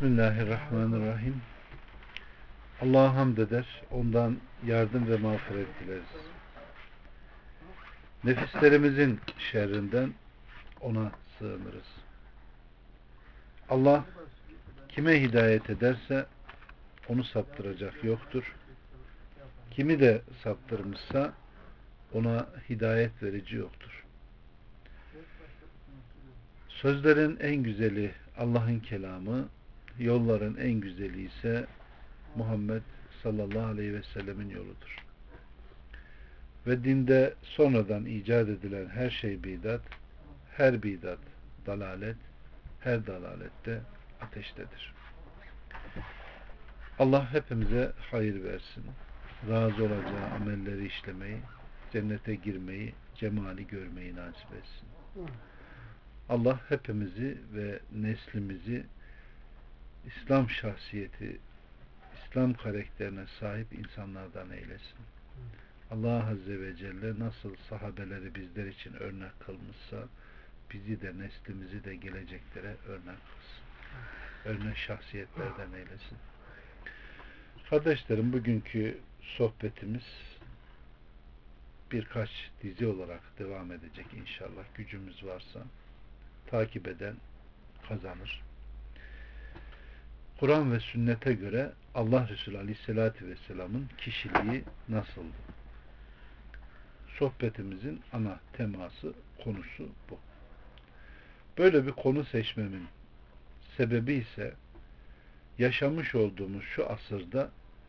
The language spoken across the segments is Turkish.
Bismillahirrahmanirrahim. Allah'a hamd eder, ondan yardım ve mağfiret dileriz. Nefislerimizin şerrinden ona sığınırız. Allah kime hidayet ederse onu saptıracak yoktur. Kimi de saptırmışsa ona hidayet verici yoktur. Sözlerin en güzeli Allah'ın kelamı, yolların en güzeli ise Muhammed sallallahu aleyhi ve sellemin yoludur. Ve dinde sonradan icat edilen her şey bidat, her bidat dalalet, her dalalette ateştedir. Allah hepimize hayır versin. Razı olacağı amelleri işlemeyi, cennete girmeyi, cemali görmeyi nasip etsin. Allah hepimizi ve neslimizi İslam şahsiyeti, İslam karakterine sahip insanlardan eylesin. Allah Azze ve Celle nasıl sahabeleri bizler için örnek kılmışsa bizi de neslimizi de geleceklere örnek kılsın. Örnek şahsiyetlerden eylesin. Kardeşlerim, bugünkü sohbetimiz birkaç dizi olarak devam edecek inşallah. Gücümüz varsa takip eden kazanır. Kur'an ve sünnete göre Allah Resulü Aleyhisselatü Vesselam'ın kişiliği nasıldı? Sohbetimizin ana teması, konusu bu. Böyle bir konu seçmemin sebebi ise yaşamış olduğumuz şu asırda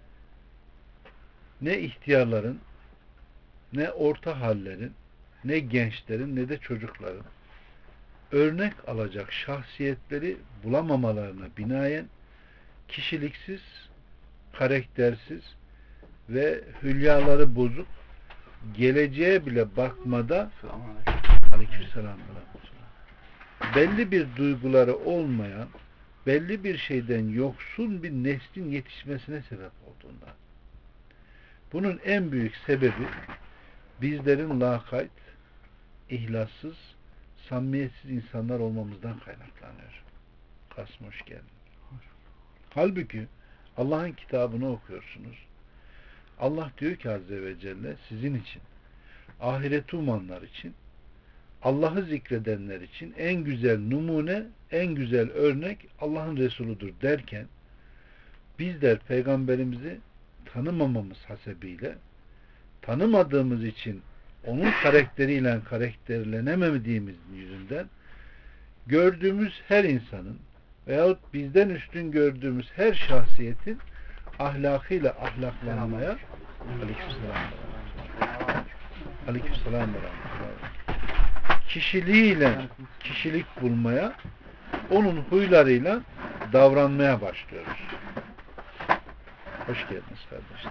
ne ihtiyarların, ne orta hallerin, ne gençlerin, ne de çocukların örnek alacak şahsiyetleri bulamamalarına binaen kişiliksiz, karaktersiz ve hülyaları bozuk, geleceğe bile bakmada aleykümselam belli bir duyguları olmayan, belli bir şeyden yoksun bir neslin yetişmesine sebep olduğundan. Bunun en büyük sebebi bizlerin lakayt, ihlassız, samimiyetsiz insanlar olmamızdan kaynaklanıyor. Kasım hoş geldin. Halbuki Allah'ın kitabını okuyorsunuz. Allah diyor ki Azze ve Celle sizin için, ahireti umanlar için, Allah'ı zikredenler için en güzel numune, en güzel örnek Allah'ın Resuludur derken bizler peygamberimizi tanımamamız hasebiyle, tanımadığımız için onun karakteriyle karakterlenemediğimiz yüzünden gördüğümüz her insanın veyahut bizden üstün gördüğümüz her şahsiyetin ahlakıyla ahlaklanmaya aleykümselam kişiliğiyle kişilik bulmaya, onun huylarıyla davranmaya başlıyoruz. Hoş geldiniz kardeşler.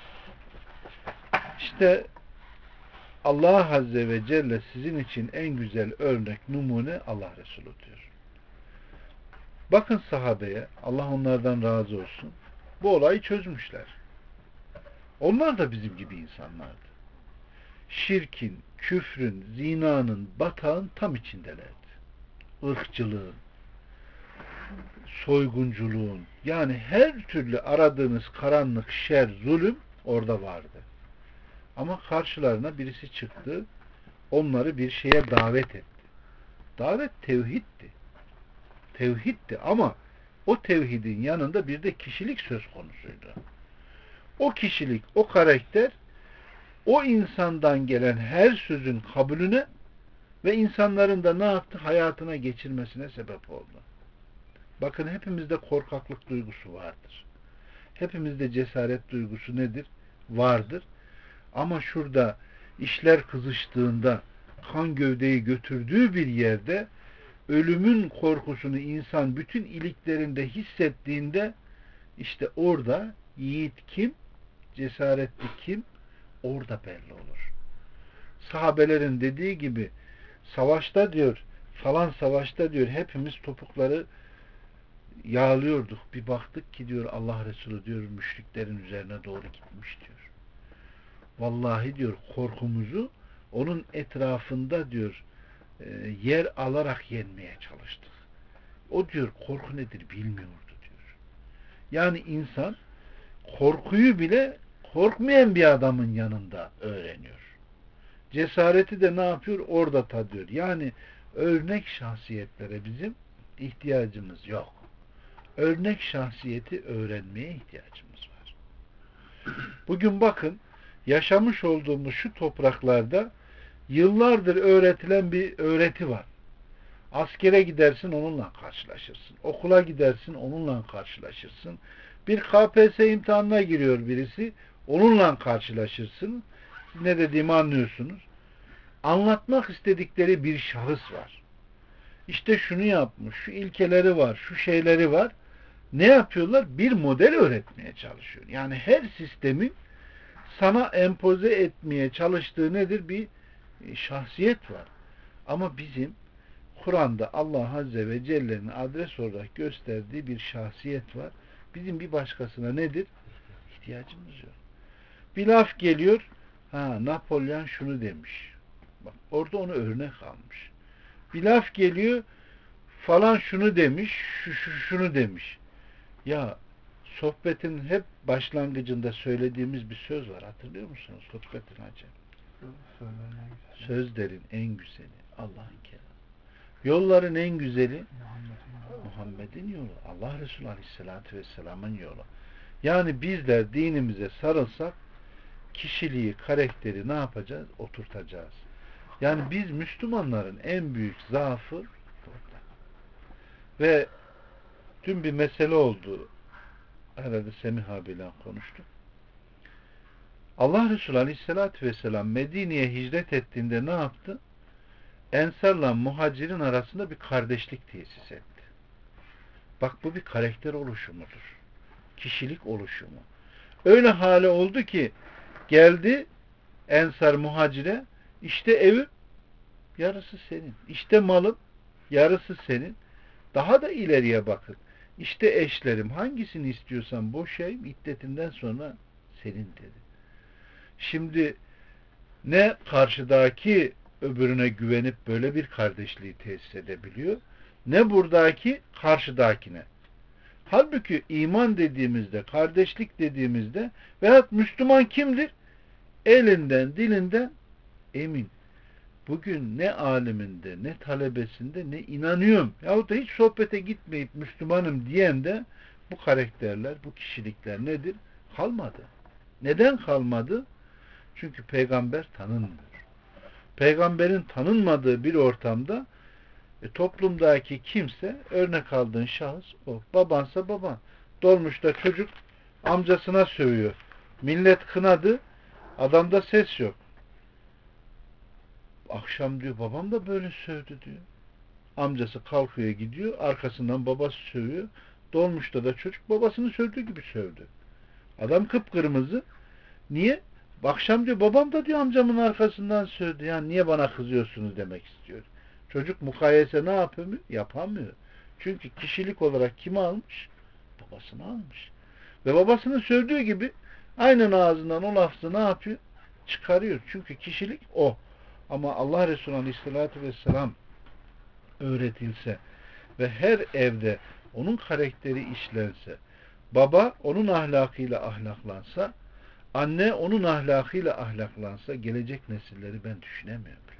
İşte Allah Azze ve Celle sizin için en güzel örnek, numune Allah Resulü diyor. Bakın sahabeye, Allah onlardan razı olsun. Bu olayı çözmüşler. Onlar da bizim gibi insanlardı. Şirkin, küfrün, zinanın, batağın tam içindelerdi. Irkçılığın, soygunculuğun, yani her türlü aradığınız karanlık, şer, zulüm orada vardı. Ama karşılarına birisi çıktı, onları bir şeye davet etti. Davet tevhiddi. Tevhiddi ama o tevhidin yanında bir de kişilik söz konusuydu. O kişilik, o karakter, o insandan gelen her sözün kabulüne ve insanların da ne yaptı? Hayatına geçirmesine sebep oldu. Bakın hepimizde korkaklık duygusu vardır. Hepimizde cesaret duygusu nedir? Vardır. Ama şurada işler kızıştığında, kan gövdeyi götürdüğü bir yerde ölümün korkusunu insan bütün iliklerinde hissettiğinde işte orada yiğit kim, cesaretli kim, orada belli olur. Sahabelerin dediği gibi savaşta diyor, falan savaşta diyor hepimiz topukları yağlıyorduk. Bir baktık ki diyor Allah Resulü diyor müşriklerin üzerine doğru gitmiş diyor. Vallahi diyor korkumuzu onun etrafında diyor yer alarak yenmeye çalıştık. O diyor korku nedir bilmiyordu diyor. Yani insan korkuyu bile korkmayan bir adamın yanında öğreniyor. Cesareti de ne yapıyor? Orada tadıyor. Yani örnek şahsiyetlere bizim ihtiyacımız yok. Örnek şahsiyeti öğrenmeye ihtiyacımız var. Bugün bakın, yaşamış olduğumuz şu topraklarda yıllardır öğretilen bir öğreti var. Askere gidersin, onunla karşılaşırsın. Okula gidersin, onunla karşılaşırsın. Bir KPSS imtihanına giriyor birisi, onunla karşılaşırsın. Siz ne dediğimi anlıyorsunuz. Anlatmak istedikleri bir şahıs var. İşte şunu yapmış, şu ilkeleri var, şu şeyleri var. Ne yapıyorlar? Bir model öğretmeye çalışıyor. Yani her sistemin sana empoze etmeye çalıştığı nedir? Bir şahsiyet var. Ama bizim Kur'an'da Allah Azze ve Celle'nin adres olarak gösterdiği bir şahsiyet var. Bizim bir başkasına nedir? İhtiyacımız yok. Bir laf geliyor, Napolyon şunu demiş. Bak, orada onu örnek almış. Bir laf geliyor, falan şunu demiş, şunu demiş. Ya sohbetin hep başlangıcında söylediğimiz bir söz var. Hatırlıyor musunuz? Sohbetin hacı. Sözlerin en güzeli Allah'ın kelamı. Yolların en güzeli Muhammed'in yolu. Allah Resulü Aleyhisselatü Vesselam'ın yolu. Yani bizler dinimize sarılsak kişiliği, karakteri ne yapacağız? Oturtacağız. Yani biz Müslümanların en büyük zaafı burada. Ve dün bir mesele oldu. Herhalde Semih abiyle konuştuk. Allah Resulü Aleyhisselatü Vesselam Medine'ye hicret ettiğinde ne yaptı? Ensarla muhacirin arasında bir kardeşlik tesis etti. Bak, bu bir karakter oluşumudur. Kişilik oluşumu. Öyle hale oldu ki geldi Ensar muhacire, işte evim yarısı senin. İşte malım yarısı senin. Daha da ileriye bakın. İşte eşlerim, hangisini istiyorsan boşayayım, iddetinden sonra senin dedi. Şimdi ne karşıdaki öbürüne güvenip böyle bir kardeşliği tesis edebiliyor, ne buradaki karşıdakine. Halbuki iman dediğimizde, kardeşlik dediğimizde veyahut Müslüman kimdir? Elinden, dilinden emin. Bugün ne aliminde, ne talebesinde, ne inanıyorum yahut da hiç sohbete gitmeyip Müslümanım diyen de bu karakterler, bu kişilikler nedir? Kalmadı. Neden kalmadı? Çünkü peygamber tanınmıyor. Peygamberin tanınmadığı bir ortamda toplumdaki kimse, örnek aldığın şahıs o. Babansa baban. Dolmuşta çocuk amcasına sövüyor. Millet kınadı. Adamda ses yok. Akşam diyor babam da böyle sövdü diyor. Amcası kalkıyor gidiyor. Arkasından babası sövüyor. Dolmuşta da çocuk babasını sövdüğü gibi sövdü. Adam kıpkırmızı. Niye? Akşam diyor babam da diyor amcamın arkasından sövdü. Yani niye bana kızıyorsunuz demek istiyor. Çocuk mukayese ne yapamıyor? Yapamıyor. Çünkü kişilik olarak kimi almış? Babasını almış. Ve babasının sövdüğü gibi aynen ağzından o lafzı ne yapıyor? Çıkarıyor. Çünkü kişilik o. Ama Allah Resulü Aleyhisselatü Vesselam öğretilse ve her evde onun karakteri işlense, baba onun ahlakıyla ahlaklansa, anne onun ahlakıyla ahlaklansa gelecek nesilleri ben düşünemiyorum bile.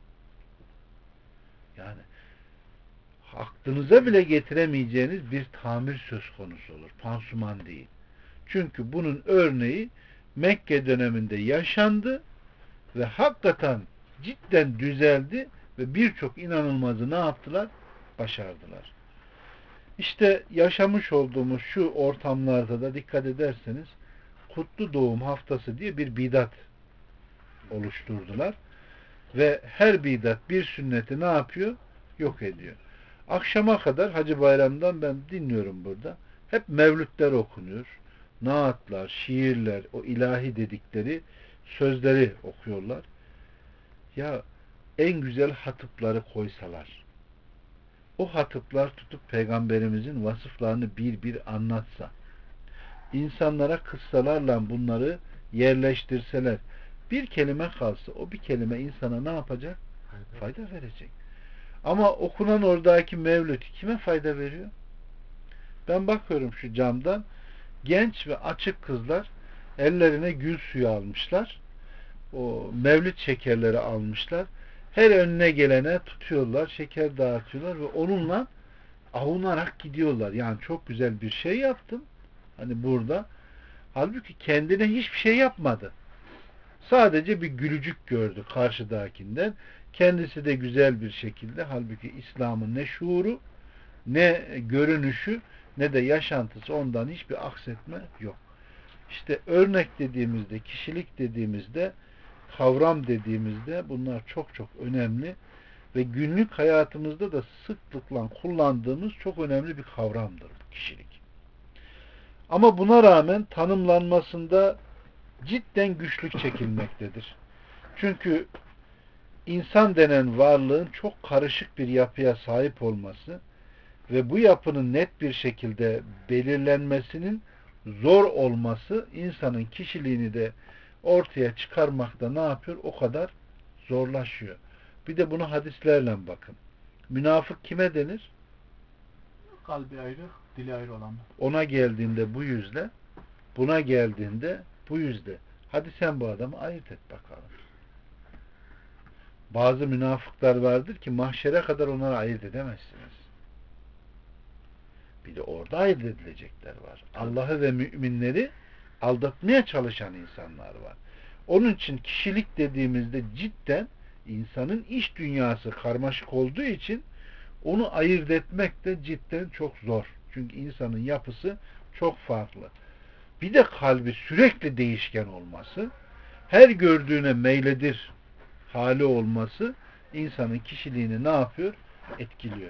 Yani aklınıza bile getiremeyeceğiniz bir tamir söz konusu olur. Pansuman değil. Çünkü bunun örneği Mekke döneminde yaşandı ve hakikaten cidden düzeldi ve birçok inanılmazı ne yaptılar? Başardılar. İşte yaşamış olduğumuz şu ortamlarda da dikkat ederseniz Kutlu Doğum Haftası diye bir bidat oluşturdular. Ve her bidat bir sünneti ne yapıyor? Yok ediyor. Akşama kadar Hacı Bayram'dan ben dinliyorum burada. Hep mevlütler okunuyor. Naatlar, şiirler, o ilahi dedikleri sözleri okuyorlar. Ya en güzel hatıpları koysalar, o hatıplar tutup Peygamberimizin vasıflarını bir bir anlatsa, insanlara kıssalarla bunları yerleştirseler, bir kelime kalsa, o bir kelime insana ne yapacak? Fayda verecek. Ama okunan oradaki mevlüt kime fayda veriyor? Ben bakıyorum şu camdan, genç ve açık kızlar ellerine gül suyu almışlar. O mevlüt şekerleri almışlar. Her önüne gelene tutuyorlar, şeker dağıtıyorlar ve onunla avunarak gidiyorlar. Yani çok güzel bir şey yaptım. Hani burada. Halbuki kendine hiçbir şey yapmadı. Sadece bir gülücük gördü karşıdakinden. Kendisi de güzel bir şekilde, halbuki İslam'ın ne şuuru, ne görünüşü, ne de yaşantısı, ondan hiçbir aksetme yok. İşte örnek dediğimizde, kişilik dediğimizde, kavram dediğimizde bunlar çok çok önemli ve günlük hayatımızda da sıklıkla kullandığımız çok önemli bir kavramdır bu kişilik. Ama buna rağmen tanımlanmasında cidden güçlük çekilmektedir. Çünkü insan denen varlığın çok karışık bir yapıya sahip olması ve bu yapının net bir şekilde belirlenmesinin zor olması insanın kişiliğini de ortaya çıkarmakta ne yapıyor? O kadar zorlaşıyor. Bir de bunu hadislerle bakın. Münafık kime denir? Kalbi ayrı, dili ayrı olan. Ona geldiğinde bu yüzle, buna geldiğinde bu yüzle. Hadi sen bu adamı ayırt et bakalım. Bazı münafıklar vardır ki mahşere kadar onları ayırt edemezsiniz. Bir de orada ayırt edilecekler var. Allah'ı ve müminleri aldatmaya çalışan insanlar var. Onun için kişilik dediğimizde cidden insanın iç dünyası karmaşık olduğu için onu ayırt etmek de cidden çok zor. Çünkü insanın yapısı çok farklı. Bir de kalbi sürekli değişken olması, her gördüğüne meyledir hali olması insanın kişiliğini ne yapıyor? Etkiliyor.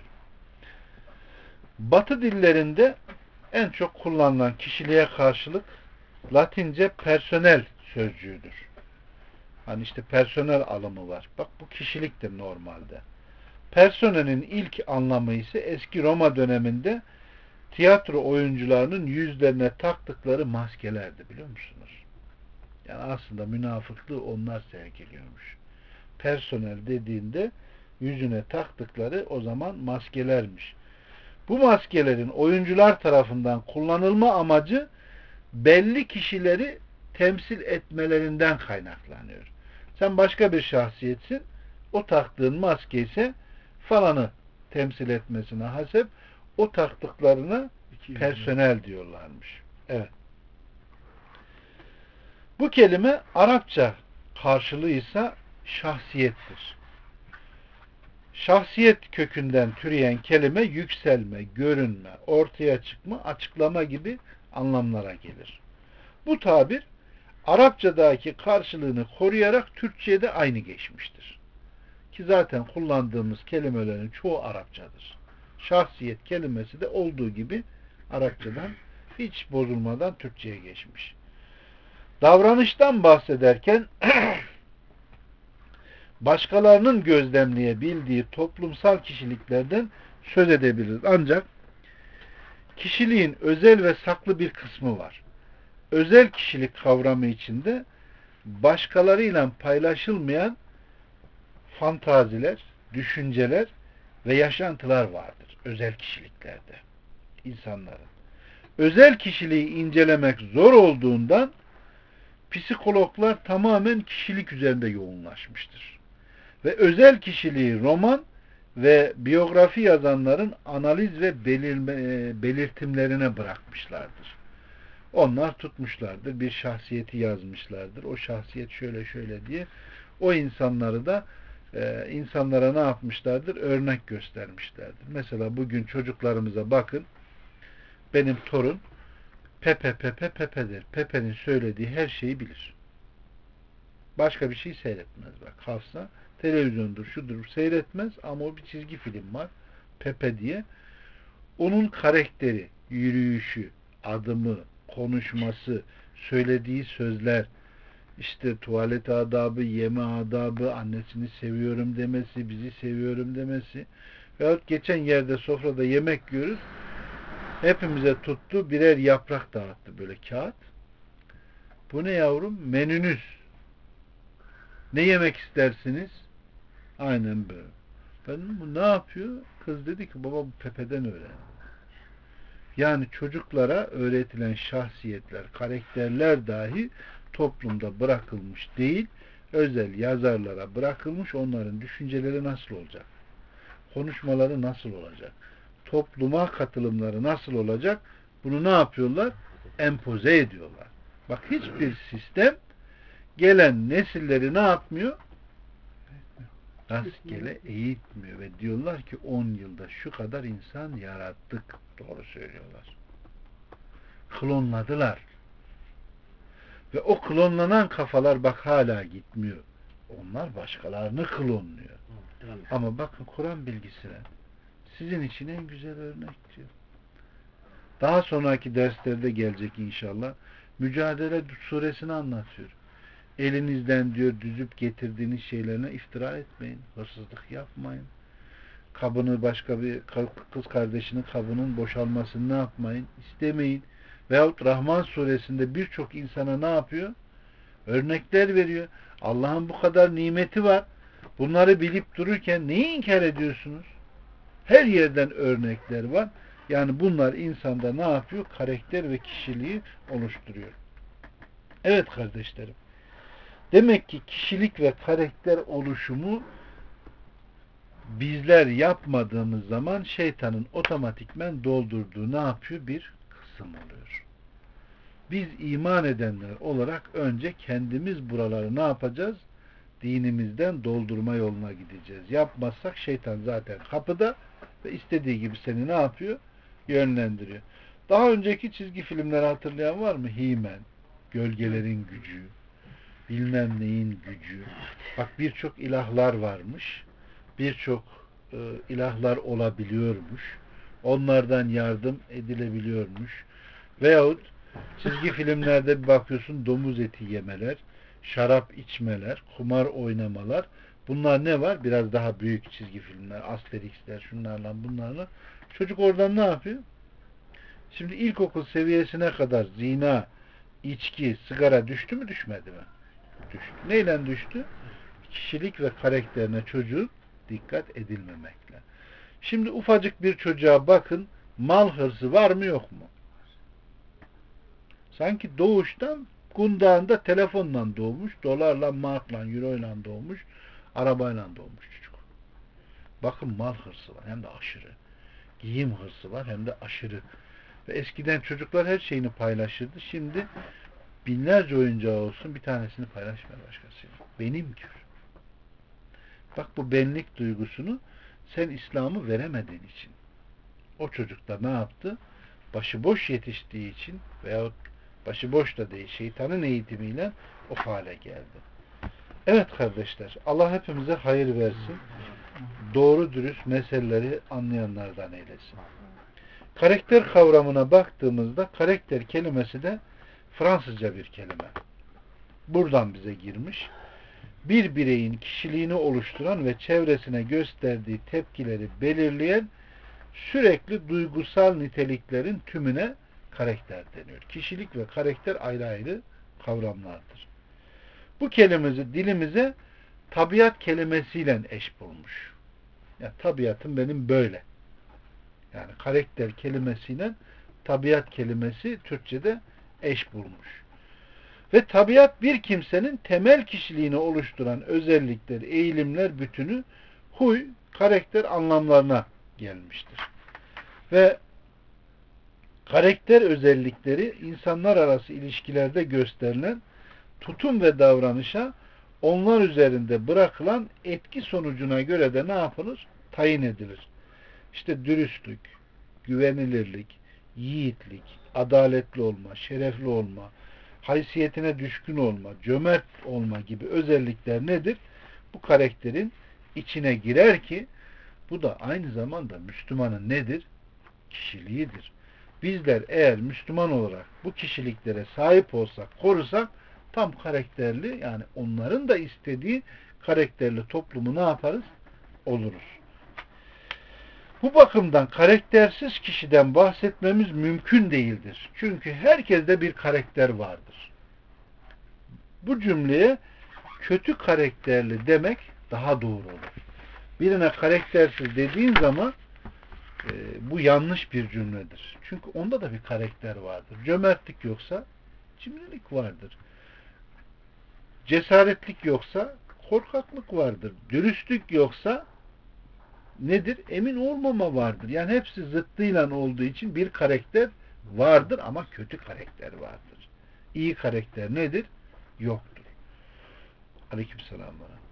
Batı dillerinde en çok kullanılan kişiliğe karşılık Latince personel sözcüğüdür. Hani işte personel alımı var. Bak bu kişiliktir normalde. Personelin ilk anlamı ise eski Roma döneminde tiyatro oyuncularının yüzlerine taktıkları maskelerdi, biliyor musunuz? Yani aslında münafıklığı onlar sergiliyormuş. Personel dediğinde yüzüne taktıkları o zaman maskelermiş. Bu maskelerin oyuncular tarafından kullanılma amacı belli kişileri temsil etmelerinden kaynaklanıyor. Sen başka bir şahsiyetsin, o taktığın maske ise falanı temsil etmesine hasep o taktıklarına personel diyorlarmış. Evet. Bu kelime Arapça karşılığı ise şahsiyettir. Şahsiyet kökünden türeyen kelime yükselme, görünme, ortaya çıkma, açıklama gibi anlamlara gelir. Bu tabir Arapçadaki karşılığını koruyarak Türkçe'ye de aynı geçmiştir. Ki zaten kullandığımız kelimelerin çoğu Arapçadır. Şahsiyet kelimesi de olduğu gibi Arapçadan hiç bozulmadan Türkçe'ye geçmiş. Davranıştan bahsederken başkalarının gözlemleyebildiği toplumsal kişiliklerden söz edebiliriz. Ancak kişiliğin özel ve saklı bir kısmı var. Özel kişilik kavramı içinde başkalarıyla paylaşılmayan fantaziler, düşünceler ve yaşantılar vardır özel kişiliklerde insanların. Özel kişiliği incelemek zor olduğundan psikologlar tamamen kişilik üzerinde yoğunlaşmıştır. Ve özel kişiliği roman ve biyografi yazanların analiz ve belirtimlerine bırakmışlardır. Onlar tutmuşlardır, bir şahsiyeti yazmışlardır. O şahsiyet şöyle şöyle diye o insanları da insanlara ne yapmışlardır? Örnek göstermişlerdir. Mesela bugün çocuklarımıza bakın. Benim torun Pepe Pepe Pepe der. Pepe'nin söylediği her şeyi bilir. Başka bir şey seyretmez. Bak hafsa televizyondur, şudur seyretmez ama o bir çizgi film var. Pepe diye. Onun karakteri, yürüyüşü, adımı, konuşması, söylediği sözler, işte tuvalet adabı, yeme adabı, annesini seviyorum demesi, bizi seviyorum demesi. Veyahut geçen yerde sofrada yemek yiyoruz. Hepimize tuttu, birer yaprak dağıttı böyle kağıt. Bu ne yavrum? Menünüz. Ne yemek istersiniz? Aynen böyle. Ben bu ne yapıyor? Kız dedi ki baba bu Pepe'den öğren. Yani çocuklara öğretilen şahsiyetler, karakterler dahi toplumda bırakılmış değil, özel yazarlara bırakılmış. Onların düşünceleri nasıl olacak? Konuşmaları nasıl olacak? Topluma katılımları nasıl olacak? Bunu ne yapıyorlar? Empoze ediyorlar. Bak, hiçbir sistem gelen nesilleri ne yapmıyor? Rastgele eğitmiyor ve diyorlar ki 10 yılda şu kadar insan yarattık. Doğru söylüyorlar. Klonladılar. Ve o klonlanan kafalar bak hala gitmiyor. Onlar başkalarını klonluyor. Ama bakın Kur'an bilgisine sizin için en güzel örnek diyor. Daha sonraki derslerde gelecek inşallah. Mücadele suresini anlatıyor. Elinizden diyor düzüp getirdiğiniz şeylerine iftira etmeyin. Hırsızlık yapmayın. Kabını başka bir kız kardeşinin kabının boşalmasını ne yapmayın? İstemeyin. Veyahut Rahman suresinde birçok insana ne yapıyor? Örnekler veriyor. Allah'ın bu kadar nimeti var. Bunları bilip dururken neyi inkar ediyorsunuz? Her yerden örnekler var. Yani bunlar insanda ne yapıyor? Karakter ve kişiliği oluşturuyor. Evet kardeşlerim. Demek ki kişilik ve karakter oluşumu bizler yapmadığımız zaman şeytanın otomatikmen doldurduğu ne yapıyor? Bir kısım oluyor. Biz iman edenler olarak önce kendimiz buraları ne yapacağız? Dinimizden doldurma yoluna gideceğiz. Yapmazsak şeytan zaten kapıda ve istediği gibi seni ne yapıyor? Yönlendiriyor. Daha önceki çizgi filmleri hatırlayan var mı? He-Man, Gölgelerin Gücü, bilmem neyin gücü. Bak, birçok ilahlar varmış. Birçok ilahlar olabiliyormuş. Onlardan yardım edilebiliyormuş. Veyahut çizgi filmlerde bir bakıyorsun domuz eti yemeler, şarap içmeler, kumar oynamalar. Bunlar ne var? Biraz daha büyük çizgi filmler, Asterix'ler, şunlarla bunlarla. Çocuk oradan ne yapıyor? Şimdi ilkokul seviyesine kadar zina, içki, sigara düştü mü düşmedi mi? Düştü. Neyle düştü? Kişilik ve karakterine çocuğun dikkat edilmemekle. Şimdi ufacık bir çocuğa bakın, mal hırsı var mı yok mu? Sanki doğuştan kundağında telefonla doğmuş, dolarla, markla, euroyla doğmuş, arabayla doğmuş çocuk. Bakın, mal hırsı var hem de aşırı. Giyim hırsı var hem de aşırı. Ve eskiden çocuklar her şeyini paylaşırdı. Şimdi binlerce oyuncağı olsun bir tanesini paylaşmıyor başkasıyla. Benim diyor. Bak, bu benlik duygusunu sen İslam'ı veremediğin için. O çocuk da ne yaptı? Başıboş yetiştiği için veyahut başıboş da değil, şeytanın eğitimiyle o hale geldi. Evet kardeşler, Allah hepimize hayır versin. Doğru dürüst meseleleri anlayanlardan eylesin. Karakter kavramına baktığımızda karakter kelimesi de Fransızca bir kelime. Buradan bize girmiş. Bir bireyin kişiliğini oluşturan ve çevresine gösterdiği tepkileri belirleyen sürekli duygusal niteliklerin tümüne karakter deniyor. Kişilik ve karakter ayrı ayrı kavramlardır. Bu kelimemizi dilimize tabiat kelimesiyle eş bulmuş. Yani tabiatım benim böyle. Yani karakter kelimesiyle tabiat kelimesi Türkçe'de eş bulmuş. Ve tabiat bir kimsenin temel kişiliğini oluşturan özellikler, eğilimler bütünü, huy, karakter anlamlarına gelmiştir. Ve karakter özellikleri insanlar arası ilişkilerde gösterilen tutum ve davranışa onlar üzerinde bırakılan etki sonucuna göre de ne yapılır? Tayin edilir. İşte dürüstlük, güvenilirlik, yiğitlik, adaletli olma, şerefli olma, haysiyetine düşkün olma, cömert olma gibi özellikler nedir? Bu karakterin içine girer ki bu da aynı zamanda Müslümanın nedir? Kişiliğidir. Bizler eğer Müslüman olarak bu kişiliklere sahip olsak, korusak tam karakterli, yani onların da istediği karakterli toplumu ne yaparız? Oluruz. Bu bakımdan karaktersiz kişiden bahsetmemiz mümkün değildir. Çünkü herkeste bir karakter vardır. Bu cümleye kötü karakterli demek daha doğru olur. Birine karaktersiz dediğin zaman bu yanlış bir cümledir. Çünkü onda da bir karakter vardır. Cömertlik yoksa cimrilik vardır. Cesaretlik yoksa korkaklık vardır. Dürüstlük yoksa nedir? Emin olmama vardır. Yani hepsi zıttıyla olduğu için bir karakter vardır ama kötü karakter vardır. İyi karakter nedir? Yoktur. Aleykümselam.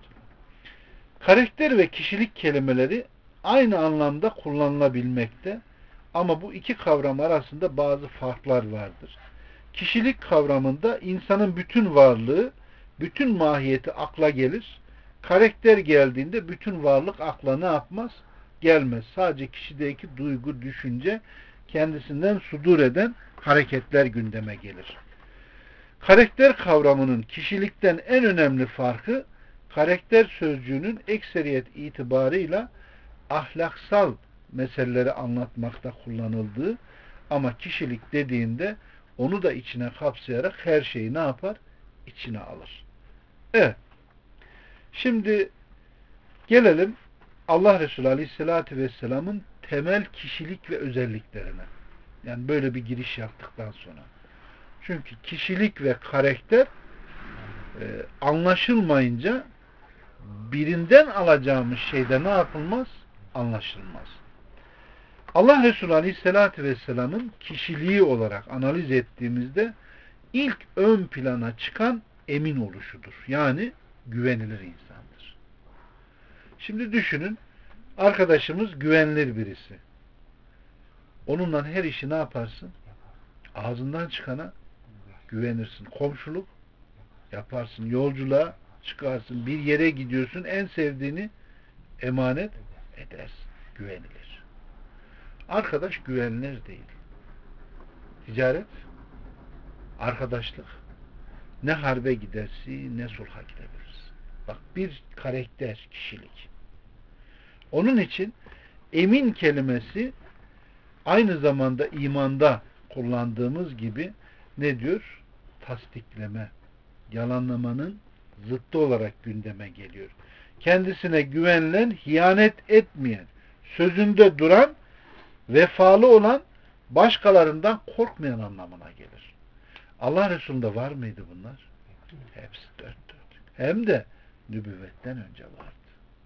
Karakter ve kişilik kelimeleri aynı anlamda kullanılabilmekte ama bu iki kavram arasında bazı farklar vardır. Kişilik kavramında insanın bütün varlığı, bütün mahiyeti akla gelir. Karakter geldiğinde bütün varlık akla ne yapmaz? Gelmez. Sadece kişideki duygu, düşünce, kendisinden sudur eden hareketler gündeme gelir. Karakter kavramının kişilikten en önemli farkı, karakter sözcüğünün ekseriyet itibarıyla ahlaksal meseleleri anlatmakta kullanıldığı ama kişilik dediğinde onu da içine kapsayarak her şeyi ne yapar? İçine alır. Evet. Şimdi gelelim Allah Resulü Aleyhisselatü Vesselam'ın temel kişilik ve özelliklerine. Yani böyle bir giriş yaptıktan sonra. Çünkü kişilik ve karakter anlaşılmayınca birinden alacağımız şeyde ne yapılmaz? Anlaşılmaz. Allah Resulü Aleyhisselatü Vesselam'ın kişiliği olarak analiz ettiğimizde ilk ön plana çıkan emin oluşudur. Yani güvenilir insandır. Şimdi düşünün, arkadaşımız güvenilir birisi. Onunla her işi ne yaparsın? Ağzından çıkana güvenirsin. Komşuluk yaparsın. Yolculuğa çıkarsın. Bir yere gidiyorsun. En sevdiğini emanet edersin. Güvenilir. Arkadaş güvenilir değil. Ticaret, arkadaşlık, ne harbe gidersin ne sulha gidebilirsin. Bak, bir karakter, kişilik. Onun için emin kelimesi aynı zamanda imanda kullandığımız gibi ne diyor? Tasdikleme, yalanlamanın zıttı olarak gündeme geliyor. Kendisine güvenilen, hiyanet etmeyen, sözünde duran, vefalı olan, başkalarından korkmayan anlamına gelir. Allah Resulü'nde var mıydı bunlar? Hepsi dört dört. Hem de nübüvvetten önce vardı.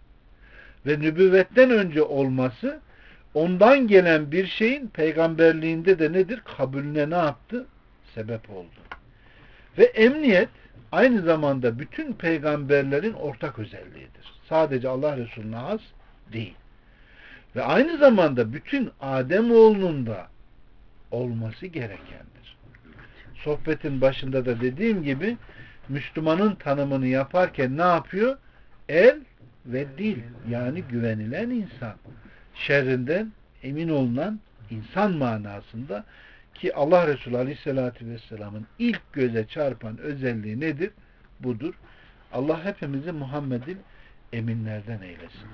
Ve nübüvvetten önce olması ondan gelen bir şeyin peygamberliğinde de nedir? Kabulüne ne yaptı? Sebep oldu. Ve emniyet aynı zamanda bütün peygamberlerin ortak özelliğidir. Sadece Allah Resulü'ne has değil. Ve aynı zamanda bütün Ademoğlunun da olması gerekendir. Sohbetin başında da dediğim gibi Müslümanın tanımını yaparken ne yapıyor? El ve dil, yani güvenilen insan. Şerrinden emin olunan insan manasında, ki Allah Resulü Aleyhisselatü Vesselam'ın ilk göze çarpan özelliği nedir? Budur. Allah hepimizi Muhammed'in eminlerden eylesin.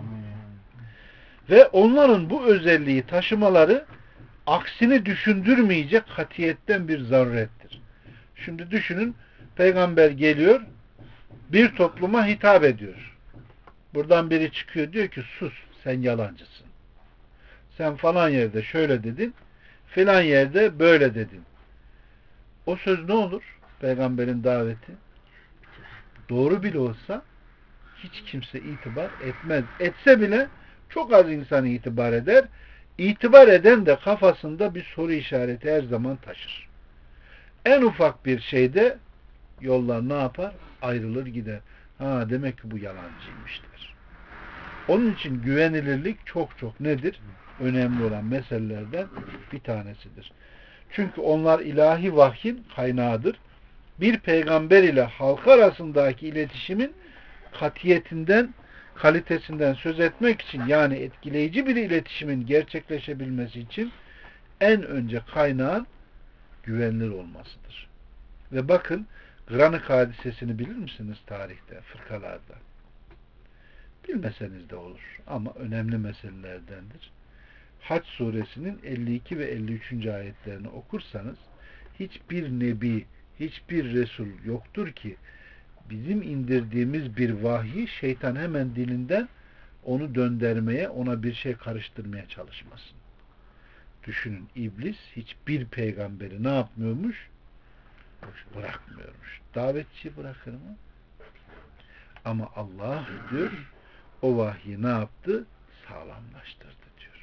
Ve onların bu özelliği taşımaları aksini düşündürmeyecek katiyetten bir zarurettir. Şimdi düşünün, peygamber geliyor, bir topluma hitap ediyor. Buradan biri çıkıyor, diyor ki sus, sen yalancısın. Sen falan yerde şöyle dedin, filan yerde böyle dedin. O söz ne olur? Peygamberin daveti. Doğru bile olsa hiç kimse itibar etmez. Etse bile çok az insan itibar eder. İtibar eden de kafasında bir soru işareti her zaman taşır. En ufak bir şeyde yollar ne yapar? Ayrılır gider. Ha, demek ki bu yalancıymış der. Onun için güvenilirlik çok çok nedir? Önemli olan meselelerden bir tanesidir. Çünkü onlar ilahi vahyin kaynağıdır. Bir peygamber ile halk arasındaki iletişimin katiyetinden, kalitesinden söz etmek için, yani etkileyici bir iletişimin gerçekleşebilmesi için en önce kaynağın güvenilir olmasıdır. Ve bakın, Granık hadisesini bilir misiniz tarihte, fırkalarda? Bilmeseniz de olur ama önemli meselelerdendir. Hac suresinin 52 ve 53. ayetlerini okursanız, hiçbir nebi, hiçbir resul yoktur ki bizim indirdiğimiz bir vahyi şeytan hemen dilinden onu döndürmeye, ona bir şey karıştırmaya çalışmasın. Düşünün, iblis hiçbir peygamberi ne yapmıyormuş? Bırakmıyormuş. Davetçi bırakır mı? Ama Allah diyor, o vahyi ne yaptı? Sağlamlaştırdı diyor.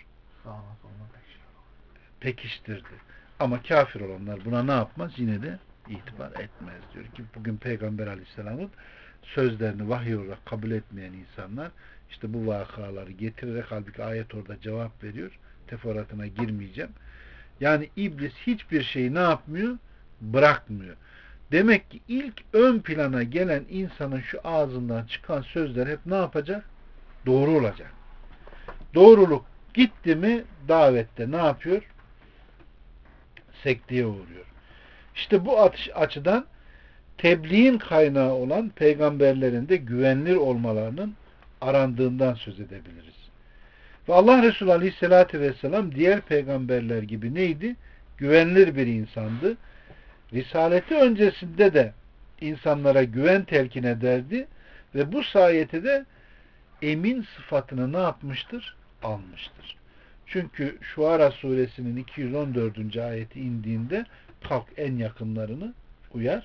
Pekiştirdi. Ama kafir olanlar buna ne yapmaz? Yine de itibar etmez diyor ki bugün Peygamber Aleyhisselam'ın sözlerini vahiy olarak kabul etmeyen insanlar işte bu vakaları getirerek, halbuki ayet orada cevap veriyor. Teferruatına girmeyeceğim. Yani iblis hiçbir şeyi ne yapmıyor? Bırakmıyor. Demek ki ilk ön plana gelen insanın şu ağzından çıkan sözler hep ne yapacak? Doğru olacak. Doğruluk gitti mi davette ne yapıyor? Sekteye uğruyor. İşte bu açıdan tebliğin kaynağı olan peygamberlerin de güvenilir olmalarının arandığından söz edebiliriz. Ve Allah Resulü Aleyhisselatü Vesselam diğer peygamberler gibi neydi? Güvenilir bir insandı. Risaleti öncesinde de insanlara güven telkin ederdi ve bu sayede de emin sıfatını ne yapmıştır? Almıştır. Çünkü Şuara suresinin 214. ayeti indiğinde kalk en yakınlarını uyar.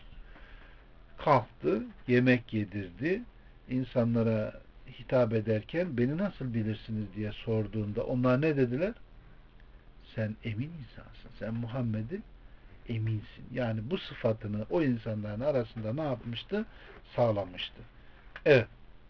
Kalktı, yemek yedirdi. İnsanlara hitap ederken beni nasıl bilirsiniz diye sorduğunda onlar ne dediler? Sen emin insansın. Sen Muhammed'in eminsin. Yani bu sıfatını o insanların arasında ne yapmıştı? Sağlamıştı. Evet.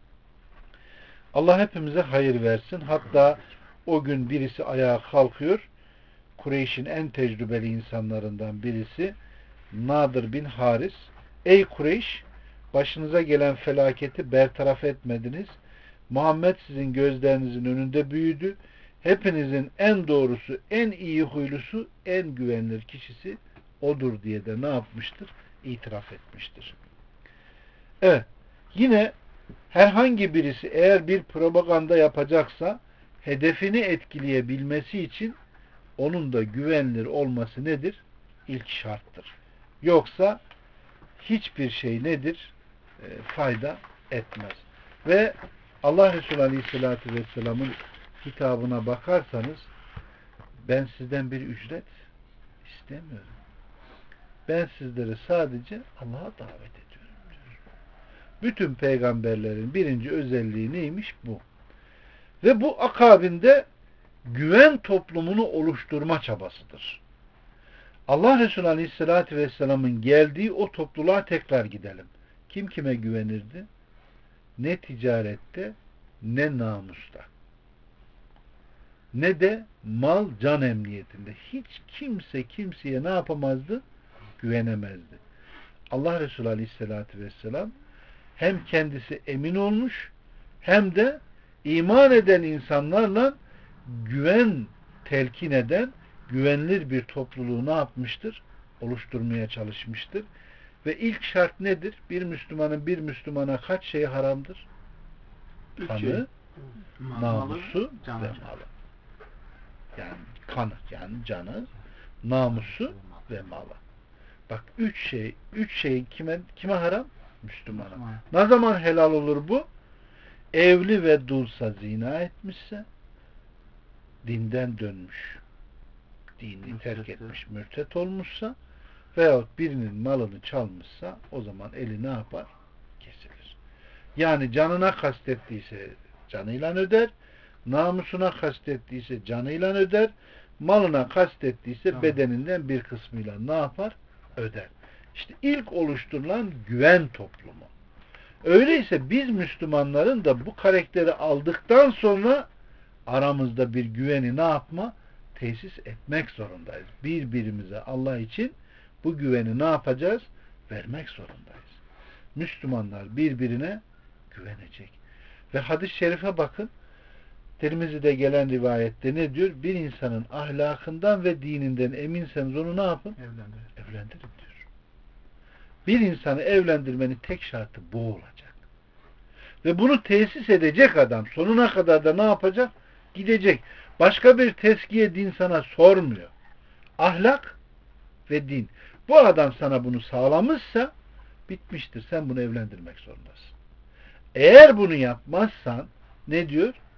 Allah hepimize hayır versin. Hatta o gün birisi ayağa kalkıyor. Kureyş'in en tecrübeli insanlarından birisi Nadir bin Haris. Ey Kureyş! Başınıza gelen felaketi bertaraf etmediniz. Muhammed sizin gözlerinizin önünde büyüdü. Hepinizin en doğrusu, en iyi huylusu, en güvenilir kişisi odur diye de ne yapmıştır? İtiraf etmiştir. Evet. Yine herhangi birisi eğer bir propaganda yapacaksa hedefini etkileyebilmesi için onun da güvenilir olması nedir? İlk şarttır. Yoksa hiçbir şey nedir? Fayda etmez. Ve Allah Resulü Aleyhisselatü Vesselam'ın hitabına bakarsanız ben sizden bir ücret istemiyorum. Ben sizleri sadece Allah'a davet ediyorum diyor. Bütün peygamberlerin birinci özelliği neymiş? Bu. Ve bu akabinde güven toplumunu oluşturma çabasıdır. Allah Resulü Aleyhisselatü Vesselam'ın geldiği o topluluğa tekrar gidelim. Kim kime güvenirdi? Ne ticarette, ne namusta, ne de mal can emniyetinde. Hiç kimse kimseye ne yapamazdı? Güvenemezdi. Allah Resulü Aleyhisselatü Vesselam hem kendisi emin olmuş hem de iman eden insanlarla güven telkin eden güvenilir bir topluluğu ne yapmıştır? Oluşturmaya çalışmıştır. Ve ilk şart nedir? Bir Müslümanın bir Müslümana kaç şey haramdır? Kanı, namusu ve malı. Yani kanı, yani canı, namusu ve malı. Bak üç şey kime haram? Müslümana. Ne zaman helal olur bu? Evli ve dulsa zina etmişse, dinden dönmüş, dinini terk etmiş, mürtet olmuşsa veyahut birinin malını çalmışsa o zaman eli ne yapar? Kesilir. Yani canına kastettiyse canıyla öder, namusuna kastettiyse canıyla öder, malına kastettiyse bedeninden bir kısmıyla ne yapar? Öder. İşte ilk oluşturulan güven toplumu. Öyleyse biz Müslümanların da bu karakteri aldıktan sonra aramızda bir güveni ne yapma? Tesis etmek zorundayız. Birbirimize Allah için bu güveni ne yapacağız? Vermek zorundayız. Müslümanlar birbirine güvenecek. Ve hadis-i şerife bakın. Tirmizi'de gelen rivayette ne diyor? Bir insanın ahlakından ve dininden eminseniz onu ne yapın? Evlendirin diyor. Bir insanı evlendirmenin tek şartı bu olacak. Ve bunu tesis edecek adam sonuna kadar da ne yapacak? Gidecek. Başka bir tezkiye din sana sormuyor. Ahlak ve din. Bu adam sana bunu sağlamışsa bitmiştir. Sen bunu evlendirmek zorundasın. Eğer bunu yapmazsan ne diyor?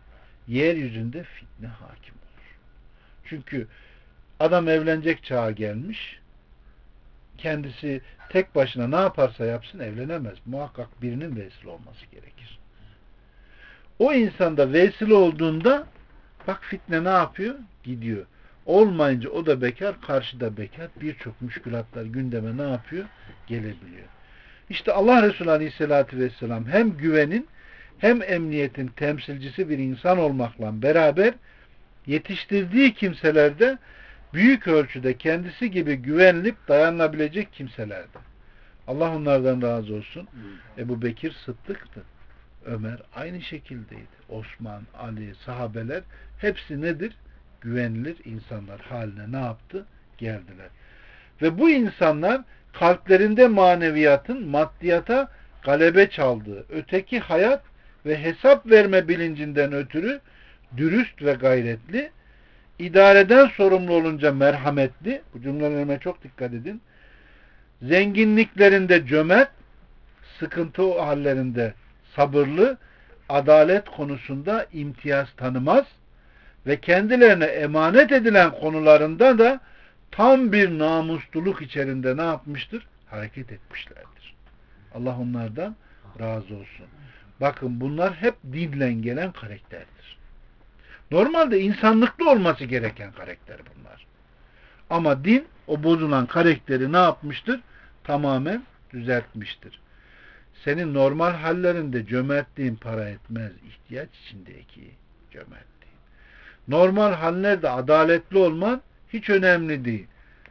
yeryüzünde fitne hakim olur. Çünkü adam evlenecek çağa gelmiş, kendisi tek başına ne yaparsa yapsın evlenemez. Muhakkak birinin vesile olması gerekir. O insanda vesile olduğunda bak fitne ne yapıyor? Gidiyor. Olmayınca o da bekar, karşıda bekar. Birçok müşkülatlar gündeme ne yapıyor? Gelebiliyor. İşte Allah Resulü Aleyhisselatü Vesselam hem güvenin hem emniyetin temsilcisi bir insan olmakla beraber yetiştirdiği kimselerde büyük ölçüde kendisi gibi güvenilip dayanılabilecek kimselerdi. Allah onlardan razı olsun. Ebu Bekir Sıddık'tı. Ömer aynı şekildeydi. Osman, Ali, sahabeler hepsi nedir? Güvenilir insanlar haline ne yaptı? Geldiler. Ve bu insanlar kalplerinde maneviyatın maddiyata galebe çaldığı, öteki hayat ve hesap verme bilincinden ötürü dürüst ve gayretli, idareden sorumlu olunca merhametli, bu cümlelerime çok dikkat edin, zenginliklerinde cömert, sıkıntı hallerinde sabırlı, adalet konusunda imtiyaz tanımaz ve kendilerine emanet edilen konularında da tam bir namusluluk içerisinde ne yapmıştır? Hareket etmişlerdir. Allah onlardan razı olsun. Bakın bunlar hep dinle gelen karakterdir. Normalde insanlıklı olması gereken karakter bunlar. Ama din o bozulan karakteri ne yapmıştır? Tamamen düzeltmiştir. Senin normal hallerinde cömertliğin para etmez. İhtiyaç içindeki cömertliğin. Normal hallerde adaletli olman hiç önemli değil.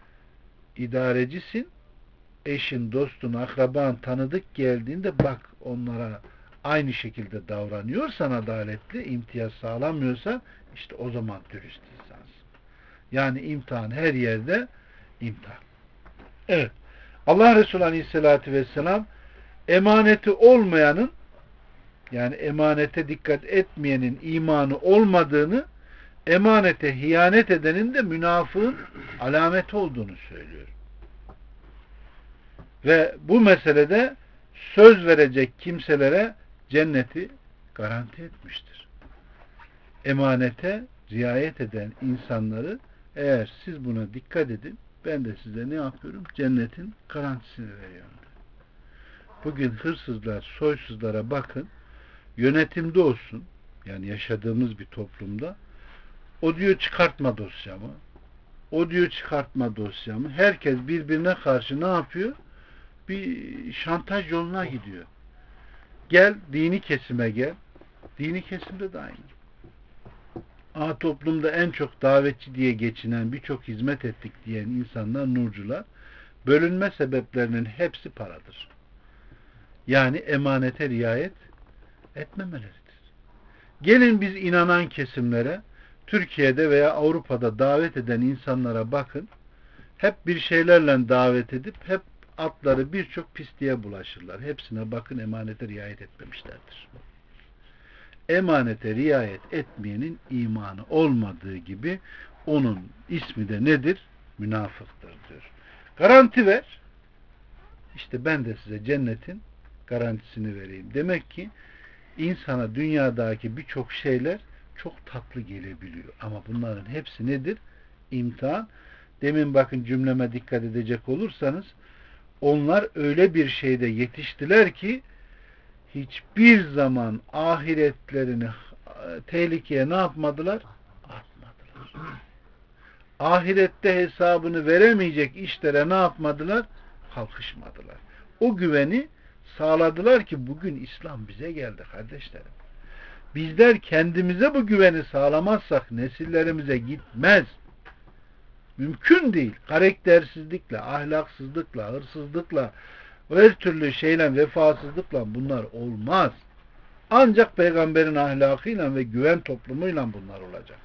İdarecisin. Eşin, dostun, akraban, tanıdık geldiğinde bak onlara aynı şekilde davranıyorsan adaletli, imtiyaz sağlamıyorsan işte o zaman dürüst insansın. Yani imtihan her yerde imtihan. Evet. Allah Resulü Aleyhisselatü Vesselam emaneti olmayanın yani emanete dikkat etmeyenin imanı olmadığını, emanete hiyanet edenin de münafığın alameti olduğunu söylüyor. Ve bu meselede söz verecek kimselere cenneti garanti etmiştir. Emanete riayet eden insanları eğer siz buna dikkat edin, ben de size ne yapıyorum? Cennetin garantisini veriyorum. Bugün hırsızlar, soysuzlara bakın, yönetimde olsun, yani yaşadığımız bir toplumda, o diyor çıkartma dosyamı, o diyor çıkartma dosyamı, herkes birbirine karşı ne yapıyor? Bir şantaj yoluna gidiyor. Gel, dini kesime gel, dini kesimde de aynı. Toplumda en çok davetçi diye geçinen, birçok hizmet ettik diyen insanlar, nurcular, bölünme sebeplerinin hepsi paradır. Yani emanete riayet etmemeleridir. Gelin biz inanan kesimlere, Türkiye'de veya Avrupa'da davet eden insanlara bakın, hep bir şeylerle davet edip hep atları birçok pisliğe bulaşırlar. Hepsine bakın emanete riayet etmemişlerdir. Emanete riayet etmeyenin imanı olmadığı gibi onun ismi de nedir? Münafıktır diyor. Garanti ver. İşte ben de size cennetin garantisini vereyim. Demek ki insana dünyadaki birçok şeyler çok tatlı gelebiliyor. Ama bunların hepsi nedir? İmtihan. Demin bakın cümleme dikkat edecek olursanız onlar öyle bir şeyde yetiştiler ki hiçbir zaman ahiretlerini tehlikeye ne yapmadılar? Atmadılar. Ahirette hesabını veremeyecek işlere ne yapmadılar? Kalkışmadılar. O güveni sağladılar ki bugün İslam bize geldi kardeşlerim. Bizler kendimize bu güveni sağlamazsak nesillerimize gitmez. Mümkün değil. Karaktersizlikle, ahlaksızlıkla, hırsızlıkla, her türlü şeyle, vefasızlıkla bunlar olmaz. Ancak peygamberin ahlakıyla ve güven toplumuyla bunlar olacak.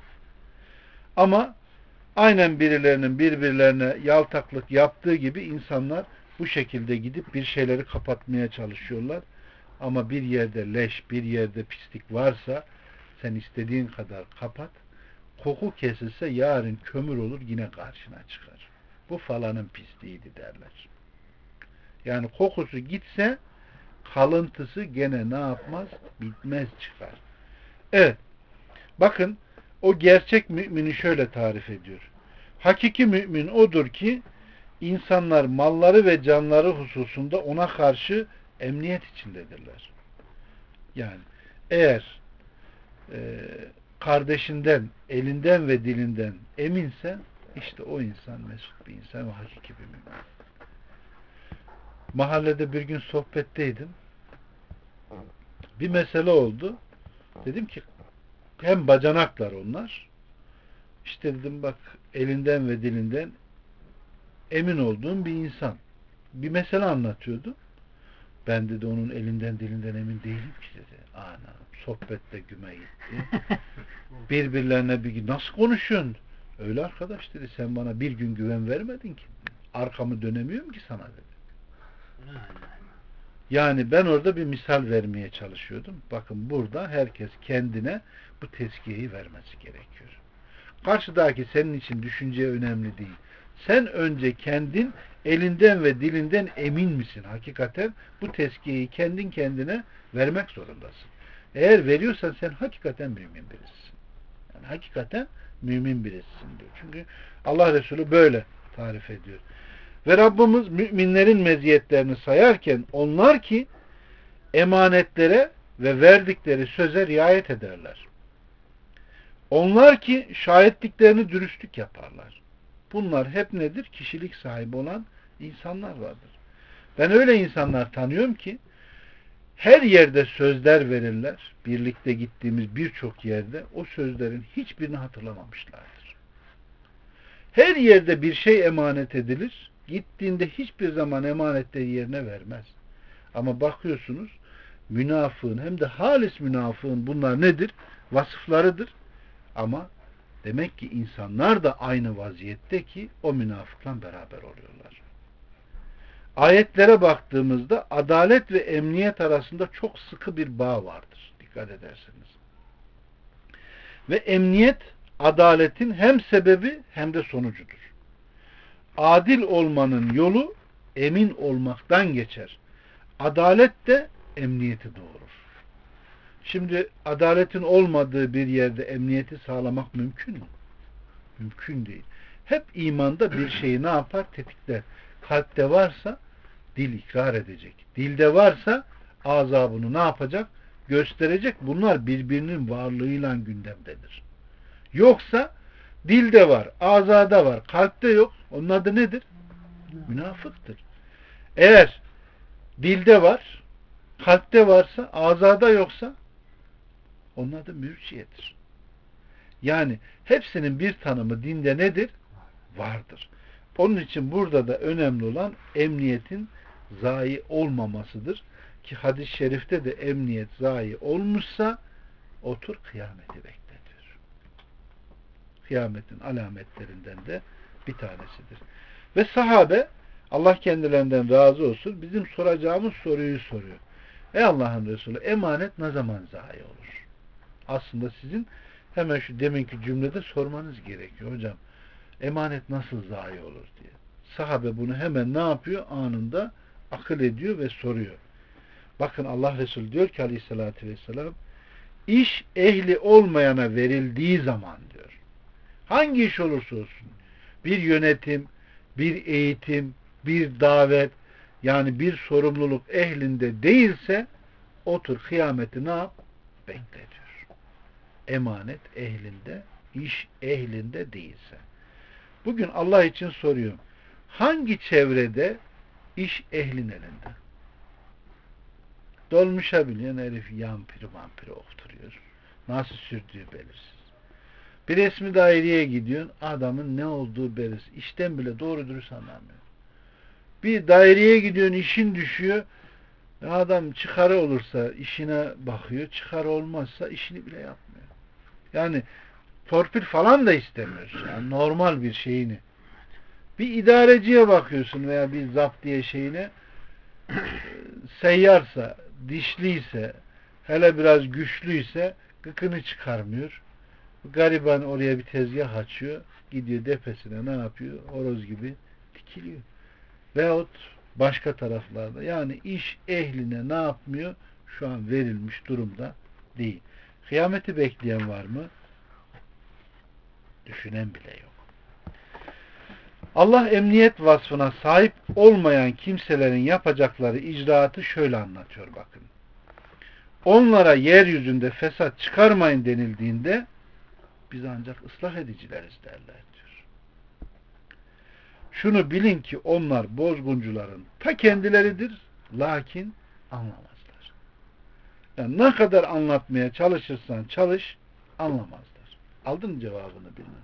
Ama aynen birilerinin birbirlerine yaltaklık yaptığı gibi insanlar bu şekilde gidip bir şeyleri kapatmaya çalışıyorlar. Ama bir yerde leş, bir yerde pislik varsa sen istediğin kadar kapat. Koku kesilse yarın kömür olur yine karşına çıkar. Bu falanın pisliğiydi derler. Yani kokusu gitse kalıntısı gene ne yapmaz? Bitmez çıkar. Evet. Bakın o gerçek mümini şöyle tarif ediyor. Hakiki mümin odur ki insanlar malları ve canları hususunda ona karşı emniyet içindedirler. Yani eğer kardeşinden, elinden ve dilinden eminse işte o insan mesut bir insan ve hakiki bir mümin. Mahallede bir gün sohbetteydim. Bir mesele oldu. Dedim ki hem bacanaklar onlar. İşte dedim bak elinden ve dilinden emin olduğum bir insan. Bir mesele anlatıyordu. Ben dedi onun elinden dilinden emin değilim ki dedi. Ana sohbette güme gitti. Birbirlerine bir nasıl konuşuyorsun? Öyle arkadaş dedi. Sen bana bir gün güven vermedin ki. Arkamı dönemiyorum ki sana dedi. Yani ben orada bir misal vermeye çalışıyordum. Bakın burada herkes kendine bu tezkiyeyi vermesi gerekiyor. Karşıdaki senin için düşünce önemli değil. Sen önce kendin elinden ve dilinden emin misin? Hakikaten bu tezkiyeyi kendin kendine vermek zorundasın. Eğer veriyorsan sen hakikaten mümin birisin. Yani hakikaten mümin birisin diyor. Çünkü Allah Resulü böyle tarif ediyor. Ve Rabbimiz müminlerin meziyetlerini sayarken onlar ki emanetlere ve verdikleri söze riayet ederler. Onlar ki şahitliklerini dürüstlük yaparlar. Bunlar hep nedir? Kişilik sahibi olan insanlar vardır. Ben öyle insanlar tanıyorum ki her yerde sözler verirler. Birlikte gittiğimiz birçok yerde o sözlerin hiçbirini hatırlamamışlardır. Her yerde bir şey emanet edilir. Gittiğinde hiçbir zaman emanetleri yerine vermez. Ama bakıyorsunuz münafığın hem de halis münafığın bunlar nedir? Vasıflarıdır. Ama demek ki insanlar da aynı vaziyette ki o münafıkla beraber oluyorlar. Ayetlere baktığımızda adalet ve emniyet arasında çok sıkı bir bağ vardır. Dikkat ederseniz. Ve emniyet adaletin hem sebebi hem de sonucudur. Adil olmanın yolu emin olmaktan geçer. Adalet de emniyeti doğurur. Şimdi adaletin olmadığı bir yerde emniyeti sağlamak mümkün mü? Mümkün değil. Hep imanda bir şeyi ne yapar? Tetikler. Kalpte varsa dil ikrar edecek. Dilde varsa ağza bunu ne yapacak? Gösterecek. Bunlar birbirinin varlığıyla gündemdedir. Yoksa dilde var, ağzada var, kalpte yok. Onun adı nedir? Münafıktır. Eğer dilde var, kalpte varsa, ağzada yoksa onun adı mürciyedir. Yani hepsinin bir tanımı dinde nedir? Vardır. Onun için burada da önemli olan emniyetin zayi olmamasıdır. Ki hadis-i şerifte de emniyet zayi olmuşsa otur kıyameti bekle diyor. Kıyametin alametlerinden de bir tanesidir. Ve sahabe Allah kendilerinden razı olsun bizim soracağımız soruyu soruyor. Ey Allah'ın Resulü emanet ne zaman zayi olur? Aslında sizin hemen şu deminki cümlede sormanız gerekiyor. Hocam emanet nasıl zayi olur diye. Sahabe bunu hemen ne yapıyor? Anında akıl ediyor ve soruyor. Bakın Allah Resulü diyor ki aleyhissalatü vesselam iş ehli olmayana verildiği zaman diyor. Hangi iş olursa olsun bir yönetim, bir eğitim, bir davet yani bir sorumluluk ehlinde değilse otur kıyameti ne yap? Bekle diyor. Emanet ehlinde, iş ehlinde değilse. Bugün Allah için soruyorum. Hangi çevrede iş ehlin elinde? Dolmuşa biniyor herif yampiri vampiri okturuyor. Nasıl sürdüğü belirsiz. Bir resmi daireye gidiyorsun adamın ne olduğu belirsiz. İşten bile doğru dürüst anlamıyor. Bir daireye gidiyorsun işin düşüyor. Adam çıkarı olursa işine bakıyor. Çıkarı olmazsa işini bile yapmıyor. Yani torpil falan da istemiyorsun. Yani normal bir şeyini. Bir idareciye bakıyorsun veya bir zaptiye şeyine seyyarsa, dişliyse, hele biraz güçlüyse gıkını çıkarmıyor. Gariban oraya bir tezgah açıyor. Gidiyor tepesine ne yapıyor? Horoz gibi dikiliyor. Veyahut başka taraflarda. Yani iş ehline ne yapmıyor? Şu an verilmiş durumda değil. Kıyameti bekleyen var mı? Düşünen bile yok. Allah emniyet vasfına sahip olmayan kimselerin yapacakları icraatı şöyle anlatıyor bakın. Onlara yeryüzünde fesat çıkarmayın denildiğinde biz ancak ıslah edicileriz derler diyor. Şunu bilin ki onlar bozguncuların ta kendileridir, lakin anlamazlar. Yani ne kadar anlatmaya çalışırsan çalış, anlamazlar. Aldın mı cevabını bilmem.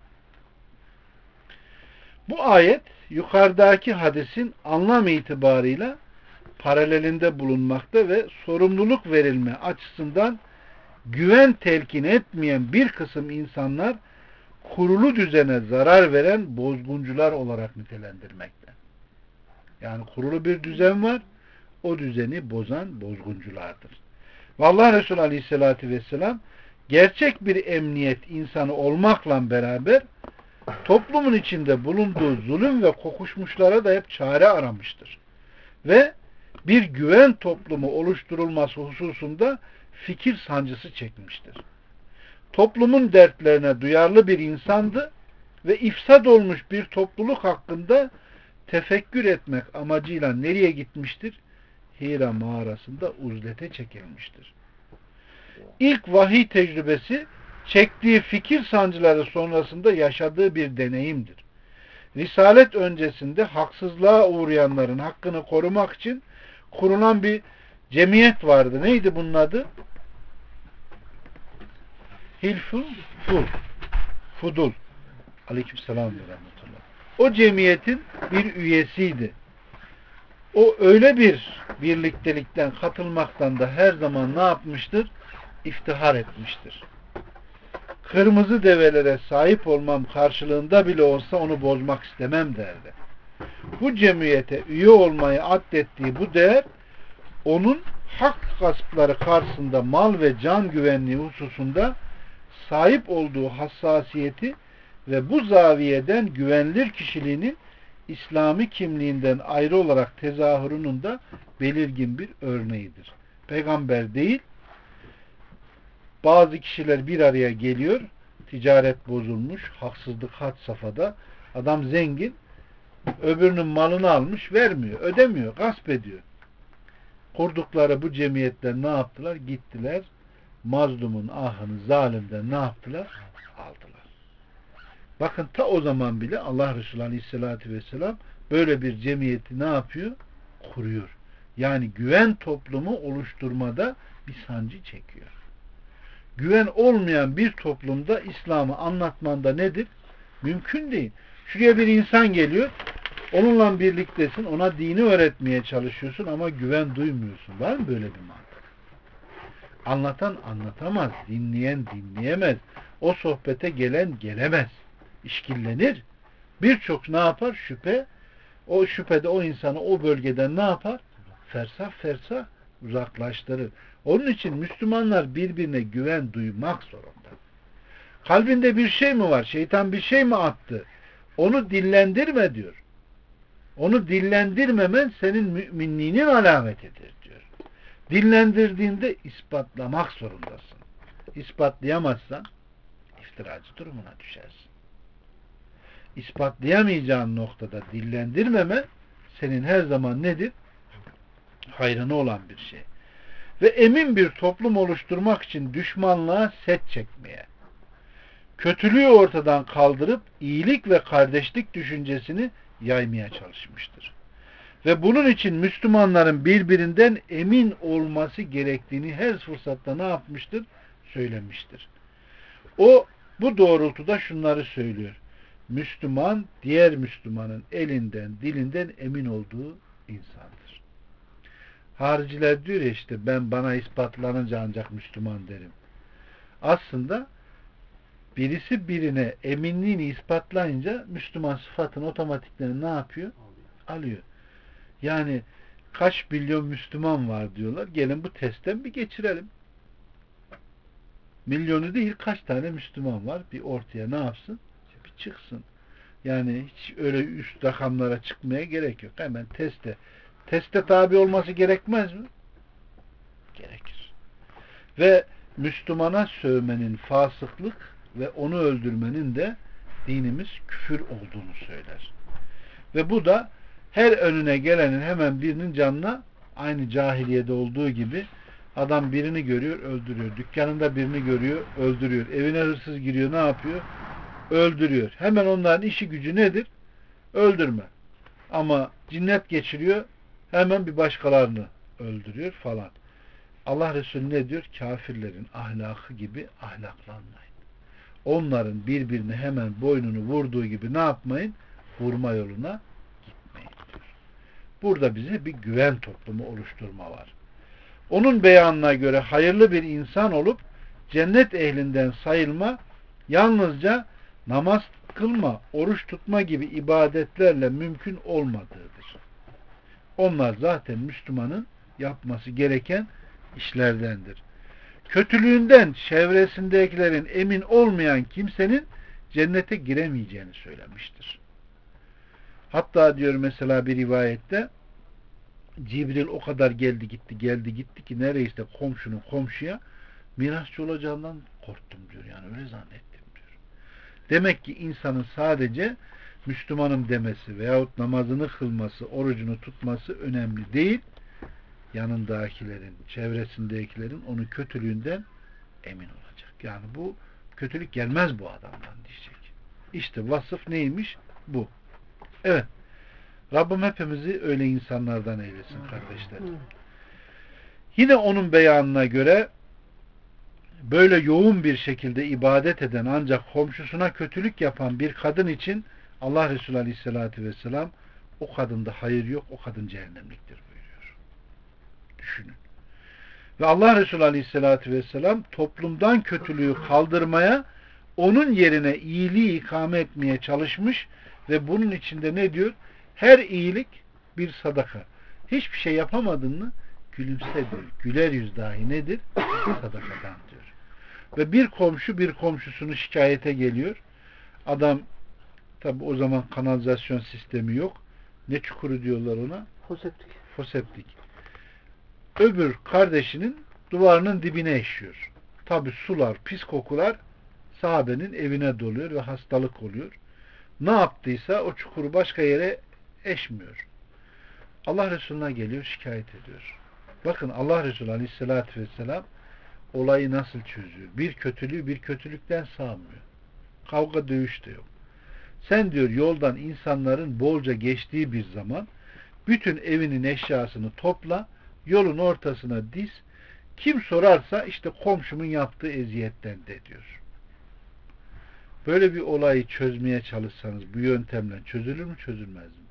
Bu ayet yukarıdaki hadisin anlam itibarıyla paralelinde bulunmakta ve sorumluluk verilme açısından güven telkin etmeyen bir kısım insanlar kurulu düzene zarar veren bozguncular olarak nitelendirmekte. Yani kurulu bir düzen var, o düzeni bozan bozgunculardır. Vallahi Resulü Aleyhisselatü Vesselam gerçek bir emniyet insanı olmakla beraber toplumun içinde bulunduğu zulüm ve kokuşmuşlara da hep çare aramıştır. Ve bir güven toplumu oluşturulması hususunda fikir sancısı çekmiştir. Toplumun dertlerine duyarlı bir insandı ve ifsad olmuş bir topluluk hakkında tefekkür etmek amacıyla nereye gitmiştir? Hira mağarasında uzlete çekilmiştir. İlk vahiy tecrübesi çektiği fikir sancıları sonrasında yaşadığı bir deneyimdir. Risalet öncesinde haksızlığa uğrayanların hakkını korumak için kurulan bir cemiyet vardı. Neydi bunun adı? Hilful Fudul. Aleykümselam ve rahmetullah. O cemiyetin bir üyesiydi. O öyle bir birliktelikten katılmaktan da her zaman ne yapmıştır? İftihar etmiştir. Kırmızı develere sahip olmam karşılığında bile olsa onu bozmak istemem derdi. Bu cemiyete üye olmayı addettiği bu değer onun hak gaspları karşısında mal ve can güvenliği hususunda sahip olduğu hassasiyeti ve bu zaviyeden güvenilir kişiliğinin İslami kimliğinden ayrı olarak tezahürünün de belirgin bir örneğidir. Peygamber değil, bazı kişiler bir araya geliyor, ticaret bozulmuş, haksızlık had safhada, adam zengin, öbürünün malını almış, vermiyor, ödemiyor, gasp ediyor. Kurdukları bu cemiyetler ne yaptılar? Gittiler, mazlumun ahını zalimden ne yaptılar? Aldılar. Bakın ta o zaman bile Allah Resulü Aleyhisselatü Vesselam böyle bir cemiyeti ne yapıyor? Kuruyor. Yani güven toplumu oluşturmada bir sancı çekiyor. Güven olmayan bir toplumda İslam'ı anlatmanda nedir? Mümkün değil. Şuraya bir insan geliyor, onunla birliktesin, ona dini öğretmeye çalışıyorsun ama güven duymuyorsun. Var mı böyle bir mantık? Anlatan anlatamaz, dinleyen dinleyemez, o sohbete gelen gelemez, işkillenir. Birçok ne yapar? Şüphe. O şüphede o insanı o bölgeden ne yapar? Fersah fersah uzaklaştırır. Onun için Müslümanlar birbirine güven duymak zorunda. Kalbinde bir şey mi var? Şeytan bir şey mi attı? Onu dillendirme diyor. Onu dillendirmemen senin müminliğinin alametidir diyor. Dillendirdiğinde ispatlamak zorundasın. İspatlayamazsan iftiracı durumuna düşersin. İspatlayamayacağın noktada dillendirmeme senin her zaman nedir? Hayrına olan bir şey. Ve emin bir toplum oluşturmak için düşmanlığa set çekmeye, kötülüğü ortadan kaldırıp iyilik ve kardeşlik düşüncesini yaymaya çalışmıştır. Ve bunun için Müslümanların birbirinden emin olması gerektiğini her fırsatta ne yapmıştır? Söylemiştir. O bu doğrultuda şunları söylüyor. Müslüman, diğer Müslümanın elinden, dilinden emin olduğu insandır. Hariciler diyor ya işte ben bana ispatlanınca ancak Müslüman derim. Aslında birisi birine eminliğini ispatlayınca Müslüman sıfatını otomatikten ne yapıyor? Alıyor. Yani kaç milyon Müslüman var diyorlar. Gelin bu testten bir geçirelim. Milyonu değil kaç tane Müslüman var? Bir ortaya ne yapsın? Bir çıksın. Yani hiç öyle üst rakamlara çıkmaya gerek yok. Hemen teste tabi olması gerekmez mi? Gerekir. Ve Müslümana sövmenin fasıklık, ve onu öldürmenin de dinimiz küfür olduğunu söyler. Ve bu da her önüne gelenin hemen birinin canına, aynı cahiliyede olduğu gibi, adam birini görüyor, öldürüyor. Dükkanında birini görüyor, öldürüyor. Evine hırsız giriyor, ne yapıyor? Öldürüyor. Hemen onların işi gücü nedir? Öldürme. Ama cinnet geçiriyor, hemen bir başkalarını öldürüyor falan. Allah Resulü ne diyor? Kafirlerin ahlakı gibi ahlaklanmayın. Onların birbirine hemen boynunu vurduğu gibi ne yapmayın? Vurma yoluna gitmeyin diyor. Burada bize bir güven toplumu oluşturma var. Onun beyanına göre hayırlı bir insan olup cennet ehlinden sayılma, yalnızca namaz kılma, oruç tutma gibi ibadetlerle mümkün olmadığıdır. Onlar zaten Müslümanın yapması gereken işlerdendir. Kötülüğünden çevresindekilerin emin olmayan kimsenin cennete giremeyeceğini söylemiştir. Hatta diyor mesela bir rivayette, Cibril o kadar geldi gitti ki neredeyse komşunun komşuya mirasçı olacağından korktum diyor. Yani öyle zannettim diyor. Demek ki insanın sadece Müslümanım demesi veyahut namazını kılması, orucunu tutması önemli değil. Yanındakilerin, çevresindekilerin onun kötülüğünden emin olacak. Yani bu kötülük gelmez bu adamdan diyecek. İşte vasıf neymiş? Bu. Evet. Rabbim hepimizi öyle insanlardan eylesin kardeşlerim. Yine onun beyanına göre böyle yoğun bir şekilde ibadet eden ancak komşusuna kötülük yapan bir kadın için Allah Resulü Aleyhisselatü Vesselam o kadında hayır yok, o kadın cehennemliktir buyuruyor. Düşünün. Ve Allah Resulü Aleyhisselatü Vesselam toplumdan kötülüğü kaldırmaya, onun yerine iyiliği ikame etmeye çalışmış ve bunun içinde ne diyor? Her iyilik bir sadaka. Hiçbir şey yapamadın mı? Gülümse diyor. Güler yüz dahi nedir? Sadakadan diyor. Ve bir komşu bir komşusunu şikayete geliyor. Adam, tabi o zaman kanalizasyon sistemi yok. Ne çukuru diyorlar ona? Foseptik. Foseptik. Öbür kardeşinin duvarının dibine eşiyor. Tabi sular, pis kokular sahabenin evine doluyor ve hastalık oluyor. Ne yaptıysa o çukuru başka yere eşmiyor. Allah Resulü'ne geliyor, şikayet ediyor. Bakın Allah Resulü Aleyhisselatü Vesselam olayı nasıl çözüyor? Bir kötülüğü bir kötülükten sağmıyor. Kavga dövüş de yok. Sen diyor yoldan insanların bolca geçtiği bir zaman bütün evinin eşyasını topla, yolun ortasına diz, kim sorarsa işte komşumun yaptığı eziyetten de diyor. Böyle bir olayı çözmeye çalışsanız bu yöntemle çözülür mü çözülmez mi?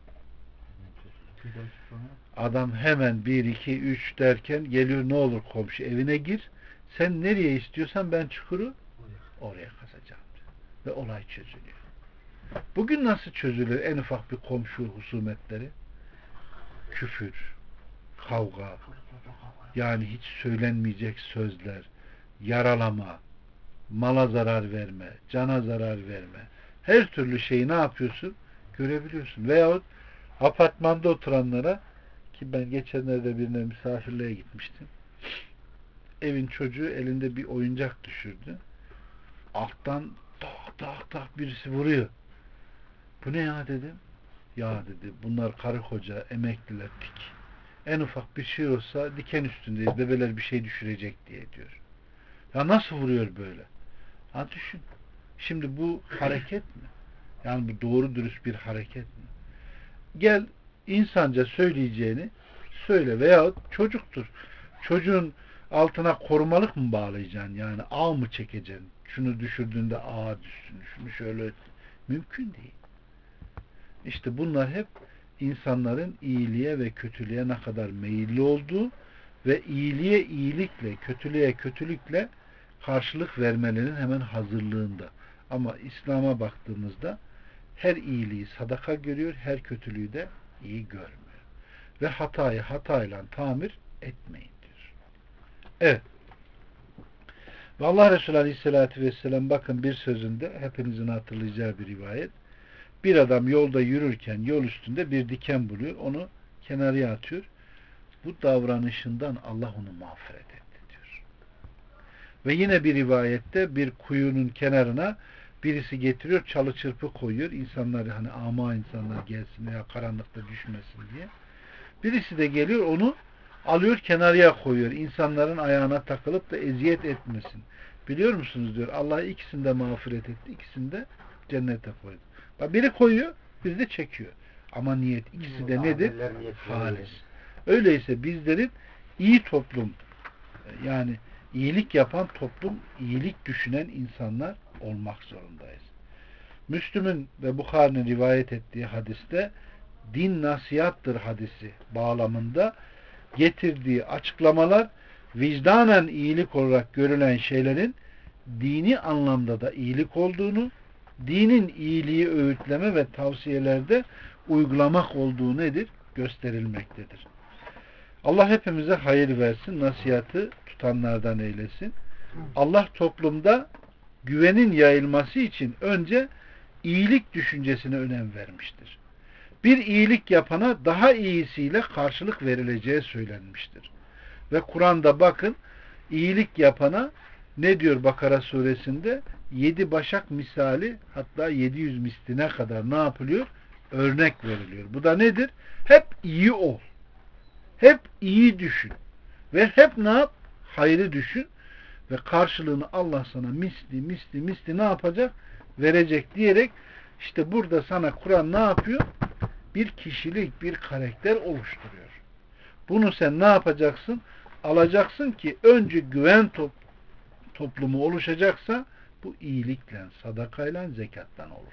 Adam hemen 1, 2, 3 derken geliyor, ne olur komşu evine gir. Sen nereye istiyorsan ben çukuru oraya kazacağım diyor. Ve olay çözülüyor. Bugün nasıl çözülür en ufak bir komşu husumetleri? Küfür, kavga, yani hiç söylenmeyecek sözler, yaralama, mala zarar verme, cana zarar verme. Her türlü şeyi ne yapıyorsun? Görebiliyorsun. Veyahut apartmanda oturanlara, ki ben geçenlerde birine misafirliğe gitmiştim. Evin çocuğu elinde bir oyuncak düşürdü. Alttan tak tak tak birisi vuruyor. Bu ne ya dedim. Ya dedi, bunlar karı koca, emekliler, tik. En ufak bir şey olsa diken üstündeyiz, bebeler bir şey düşürecek diye diyor. Ya nasıl vuruyor böyle? Ha düşün. Şimdi bu hareket mi? Yani bu doğru dürüst bir hareket mi? Gel insanca söyleyeceğini söyle, veyahut çocuktur. Çocuğun altına korumalık mı bağlayacaksın? Yani ağ mı çekeceksin? Şunu düşürdüğünde ağa düşsün, şunu şöyle, mümkün değil. İşte bunlar hep insanların iyiliğe ve kötülüğe ne kadar meyilli olduğu ve iyiliğe iyilikle, kötülüğe kötülükle karşılık vermelerinin hemen hazırlığında. Ama İslam'a baktığımızda her iyiliği sadaka görüyor, her kötülüğü de iyi görmüyor. Ve hatayı hatayla tamir etmeyin diyor. Evet. Ve Allah Resulü Aleyhisselatü Vesselam bakın bir sözünde, hepinizin hatırlayacağı bir rivayet. Bir adam yolda yürürken yol üstünde bir diken buluyor. Onu kenarıya atıyor. Bu davranışından Allah onu mağfiret etti diyor. Ve yine bir rivayette bir kuyunun kenarına birisi getiriyor, çalı çırpı koyuyor. İnsanlar hani ama insanlar gelsin veya karanlıkta düşmesin diye. Birisi de geliyor onu alıyor kenarıya koyuyor. İnsanların ayağına takılıp da eziyet etmesin. Biliyor musunuz diyor. Allah ikisini de mağfiret etti. İkisini de cennete koydu. Bak biri koyuyor, biri de çekiyor. Ama niyet ikisi de nedir? Halis. Öyleyse bizlerin iyi toplum yani iyilik yapan toplum, iyilik düşünen insanlar olmak zorundayız. Müslüm'ün ve Bukhari'nin rivayet ettiği hadiste din nasihattır hadisi bağlamında getirdiği açıklamalar vicdanen iyilik olarak görülen şeylerin dini anlamda da iyilik olduğunu, dinin iyiliği öğütleme ve tavsiyelerde uygulamak olduğu nedir? Gösterilmektedir. Allah hepimize hayır versin, nasihatı tutanlardan eylesin. Allah toplumda güvenin yayılması için önce iyilik düşüncesine önem vermiştir. Bir iyilik yapana daha iyisiyle karşılık verileceği söylenmiştir. Ve Kur'an'da bakın iyilik yapana ne diyor Bakara suresinde? 7 başak misali hatta 700 misline kadar ne yapılıyor? Örnek veriliyor. Bu da nedir? Hep iyi ol. Hep iyi düşün. Ve hep ne yap? Hayrı düşün. Ve karşılığını Allah sana misli ne yapacak? Verecek diyerek işte burada sana Kur'an ne yapıyor? Bir kişilik, bir karakter oluşturuyor. Bunu sen ne yapacaksın? Alacaksın ki önce güven toplumu oluşacaksa bu iyilikle, sadakayla, zekattan olur.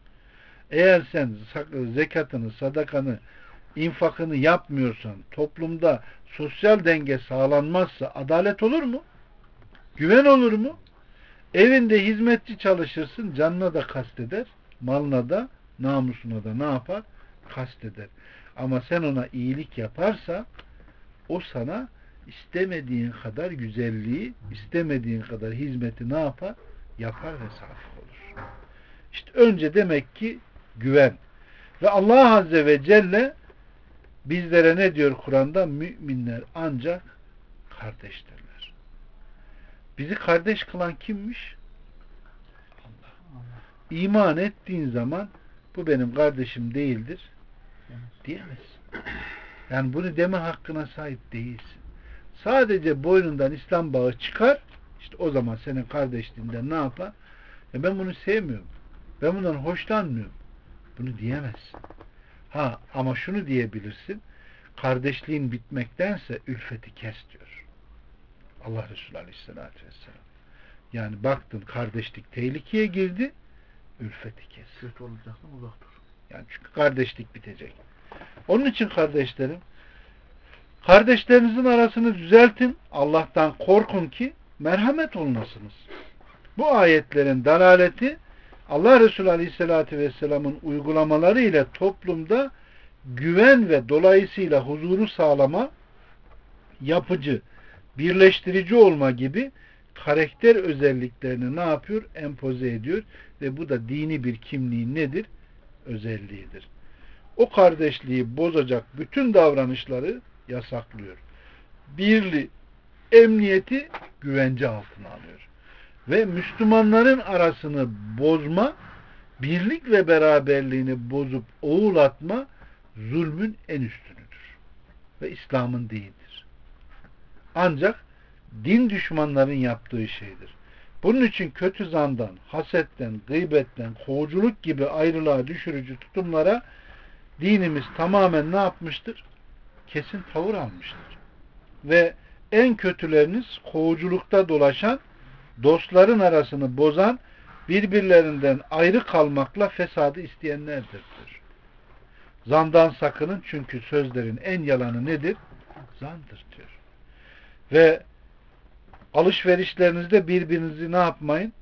Eğer sen zekatını, sadakanı, infakını yapmıyorsan, toplumda sosyal denge sağlanmazsa adalet olur mu? Güven olur mu? Evinde hizmetçi çalışırsın, canına da kasteder, malına da, namusuna da ne yapar? Kasteder. Ama sen ona iyilik yaparsa, o sana istemediğin kadar güzelliği, istemediğin kadar hizmeti ne yapar? Yapar ve sahip olur. İşte önce demek ki güven. Ve Allah Azze ve Celle bizlere ne diyor Kur'an'da? Müminler ancak kardeştirler. Bizi kardeş kılan kimmiş? Allah. İman ettiğin zaman bu benim kardeşim değildir diyemezsin. Yani bunu deme hakkına sahip değilsin. Sadece boynundan İslam bağı çıkar, işte o zaman senin kardeşliğinden ne yapar? Ben bunu sevmiyorum. Ben bundan hoşlanmıyorum. Bunu diyemezsin. Ama şunu diyebilirsin. Kardeşliğin bitmektense ülfeti kes diyor. Allah Resulü Aleyhisselatü Vesselam. Yani baktın kardeşlik tehlikeye girdi, ülfeti kes. Kötü olacaksan uzak dur. Yani çünkü kardeşlik bitecek. Onun için kardeşlerim, kardeşlerinizin arasını düzeltin. Allah'tan korkun ki merhamet olunasınız. Bu ayetlerin dalaleti Allah Resulü Aleyhisselatü Vesselam'ın uygulamaları ile toplumda güven ve dolayısıyla huzuru sağlama, yapıcı, birleştirici olma gibi karakter özelliklerini ne yapıyor? Empoze ediyor ve bu da dini bir kimliğin nedir? Özelliğidir. O kardeşliği bozacak bütün davranışları yasaklıyor. Birliği, emniyeti güvence altına alıyor. Ve Müslümanların arasını bozma, birlik ve beraberliğini bozup oğulatma zulmün en üstünüdür. Ve İslam'ın değildir. Ancak din düşmanların yaptığı şeydir. Bunun için kötü zandan, hasetten, gıybetten, kovuculuk gibi ayrılığa düşürücü tutumlara dinimiz tamamen ne yapmıştır? Kesin tavır almıştır. Ve en kötüleriniz kovuculukta dolaşan, dostların arasını bozan, birbirlerinden ayrı kalmakla fesadı isteyenlerdir diyor. Zandan sakının çünkü sözlerin en yalanı nedir? Zandır diyor. Ve alışverişlerinizde birbirinizi ne yapmayın?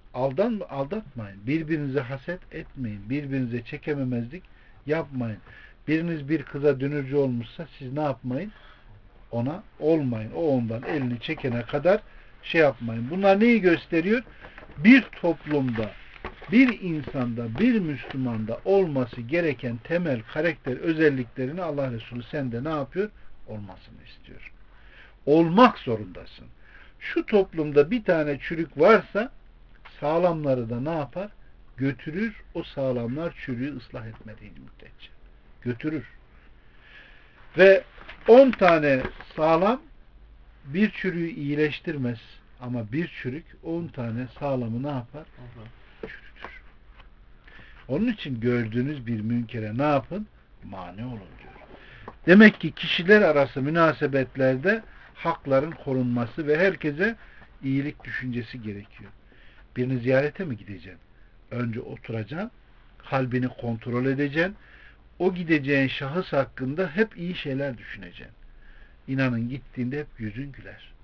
Aldatmayın. Birbirinize haset etmeyin. Birbirinize çekememezlik yapmayın. Biriniz bir kıza dünürcü olmuşsa siz ne yapmayın? Ona olmayın. O ondan elini çekene kadar şey yapmayın. Bunlar neyi gösteriyor? Bir toplumda, bir insanda, bir Müslümanda olması gereken temel karakter özelliklerini Allah Resulü sende ne yapıyor? Olmasını istiyor. Olmak zorundasın. Şu toplumda bir tane çürük varsa sağlamları da ne yapar? Götürür, o sağlamlar çürüğü ıslah etmediği müddetçe. Götürür. Ve 10 tane sağlam bir çürüğü iyileştirmez. Ama bir çürük 10 tane sağlamı ne yapar? Çürütür. Onun için gördüğünüz bir münkere ne yapın? Mani olun diyor. Demek ki kişiler arası münasebetlerde hakların korunması ve herkese iyilik düşüncesi gerekiyor. Birini ziyarete mi gideceksin? Önce oturacaksın, kalbini kontrol edeceksin. O gideceğin şahıs hakkında hep iyi şeyler düşüneceksin. İnanın gittiğinde hep yüzün güler.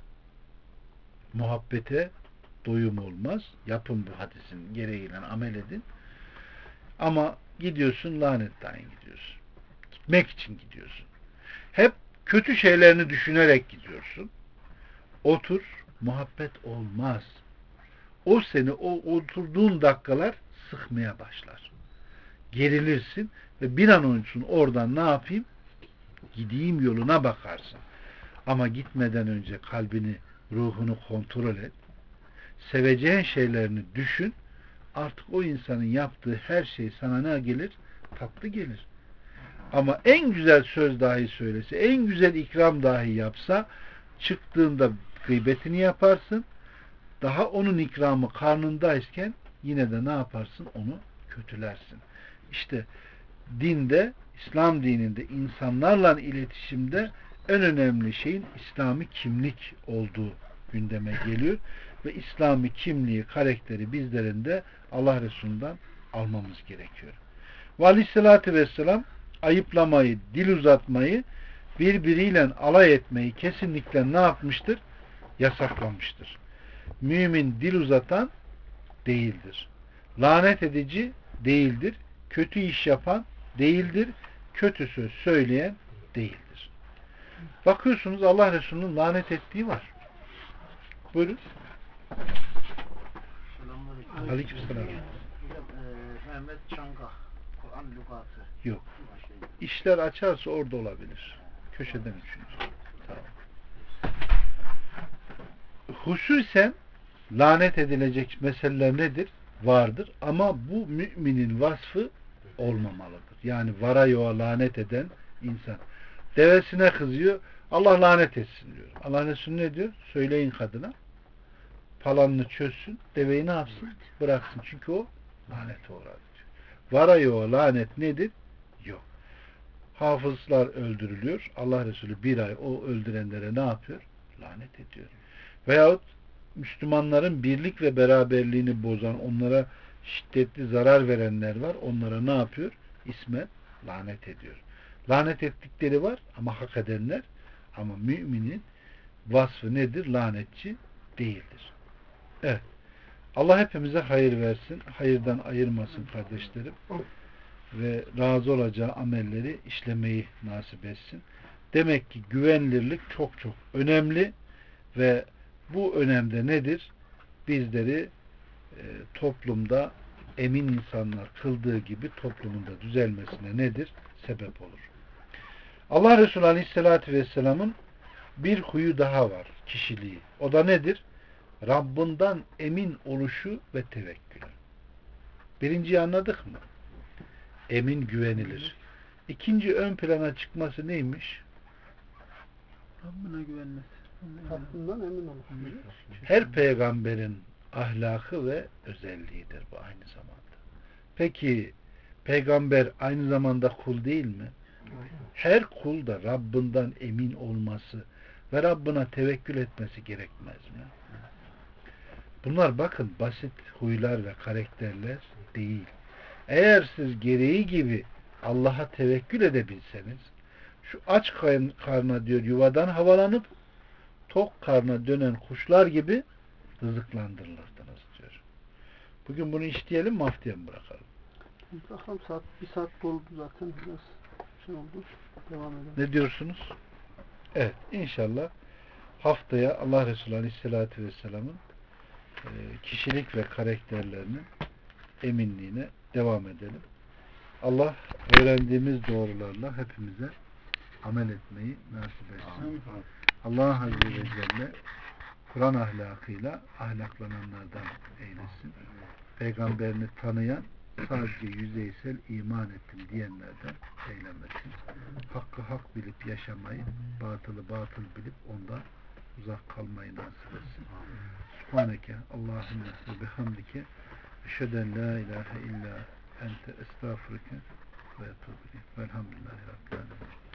Muhabbete doyum olmaz. Yapın bu hadisin gereğiyle amel edin. Ama gidiyorsun lanetten gidiyorsun. Gitmek için gidiyorsun. Hep kötü şeylerini düşünerek gidiyorsun. Otur, muhabbet olmaz. O seni o oturduğun dakikalar sıkmaya başlar. Gerilirsin ve bir an önce oradan ne yapayım? Gideyim yoluna bakarsın. Ama gitmeden önce kalbini, ruhunu kontrol et. Seveceğin şeylerini düşün. Artık o insanın yaptığı her şey sana ne gelir? Tatlı gelir. Ama en güzel söz dahi söylese, en güzel ikram dahi yapsa, çıktığında gıybetini yaparsın. Daha onun ikramı karnındayken yine de ne yaparsın? Onu kötülersin. İşte dinde, İslam dininde insanlarla iletişimde en önemli şeyin İslami kimlik olduğu gündeme geliyor. Ve İslami kimliği, karakteri bizlerin de Allah Resulü'nden almamız gerekiyor. Ve aleyhissalatü vesselam ayıplamayı, dil uzatmayı, birbiriyle alay etmeyi kesinlikle ne yapmıştır? Yasaklamıştır. Mümin dil uzatan değildir. Lanet edici değildir. Kötü iş yapan değildir. Kötü söz söyleyen değildir. Bakıyorsunuz Allah Resulü'nün lanet ettiği var. Buyurun. Aleykümselam. Mehmet Çanga, Kur'an lügatı. Yok. İşler açarsa orada olabilir. Köşeden üçüncü. Tamam. Hususen lanet edilecek meseleler nedir? Vardır. Ama bu müminin vasfı olmamalıdır. Yani vara yoğa lanet eden insan. Devesine kızıyor. Allah lanet etsin diyor. Allah Resulü ne diyor? Söyleyin kadına. Palanını çözsün. Deveyi ne yapsın? Bıraksın. Çünkü o lanete uğradı diyor. Vara yoğa lanet nedir? Yok. Hafızlar öldürülüyor. Allah Resulü bir ay o öldürenlere ne yapıyor? Lanet ediyor. Veyahut Müslümanların birlik ve beraberliğini bozan, onlara şiddetli zarar verenler var. Onlara ne yapıyor? İsmen lanet ediyor. Lanet ettikleri var ama hak edenler, ama müminin vasfı nedir? Lanetçi değildir. Evet. Allah hepimize hayır versin. Hayırdan ayırmasın kardeşlerim. Ve razı olacağı amelleri işlemeyi nasip etsin. Demek ki güvenilirlik çok çok önemli ve bu önemde nedir? Bizleri toplumda emin insanlar kıldığı gibi toplumunda düzelmesine nedir? Sebep olur. Allah Resulü Aleyhisselatü Vesselam'ın bir huyu daha var, kişiliği. O da nedir? Rabbinden emin oluşu ve tevekkülü. Birinciyi anladık mı? Emin, güvenilir. İkinci ön plana çıkması neymiş? Rabbine güvenmesi. Hakkından emin olur. Her peygamberin ahlakı ve özelliğidir bu aynı zamanda. Peki peygamber aynı zamanda kul değil mi? Her kul da Rabbinden emin olması ve Rabbine tevekkül etmesi gerekmez mi? Bunlar bakın basit huylar ve karakterler değil. Eğer siz gereği gibi Allah'a tevekkül edebilseniz, şu aç karna diyor yuvadan havalanıp tok karna dönen kuşlar gibi rızıklandırılırdınız diyor. Bugün bunu işleyelim mi, haftaya mı bırakalım? Bırakalım, bir saat doldu zaten. Biraz şey oldu. Devam edelim. Ne diyorsunuz? Evet, inşallah haftaya Allah Resulü Aleyhisselatü Vesselam'ın kişilik ve karakterlerinin eminliğine devam edelim. Allah öğrendiğimiz doğrularla hepimize amel etmeyi nasip etsin. Allah Azze ve Celle Kur'an ahlakıyla ahlaklananlardan eylesin. Peygamberini tanıyan, sadece yüzeysel iman ettim diyenlerden eylemesin. Hakkı hak bilip yaşamayı, batılı batıl bilip ondan uzak kalmayı nasip etsin. Subhaneke Allahümme ve bihamdike eşheden la ilahe illa ente estağfurike ve etûbü ileyk. Velhamdülillahi Rabbil alemin.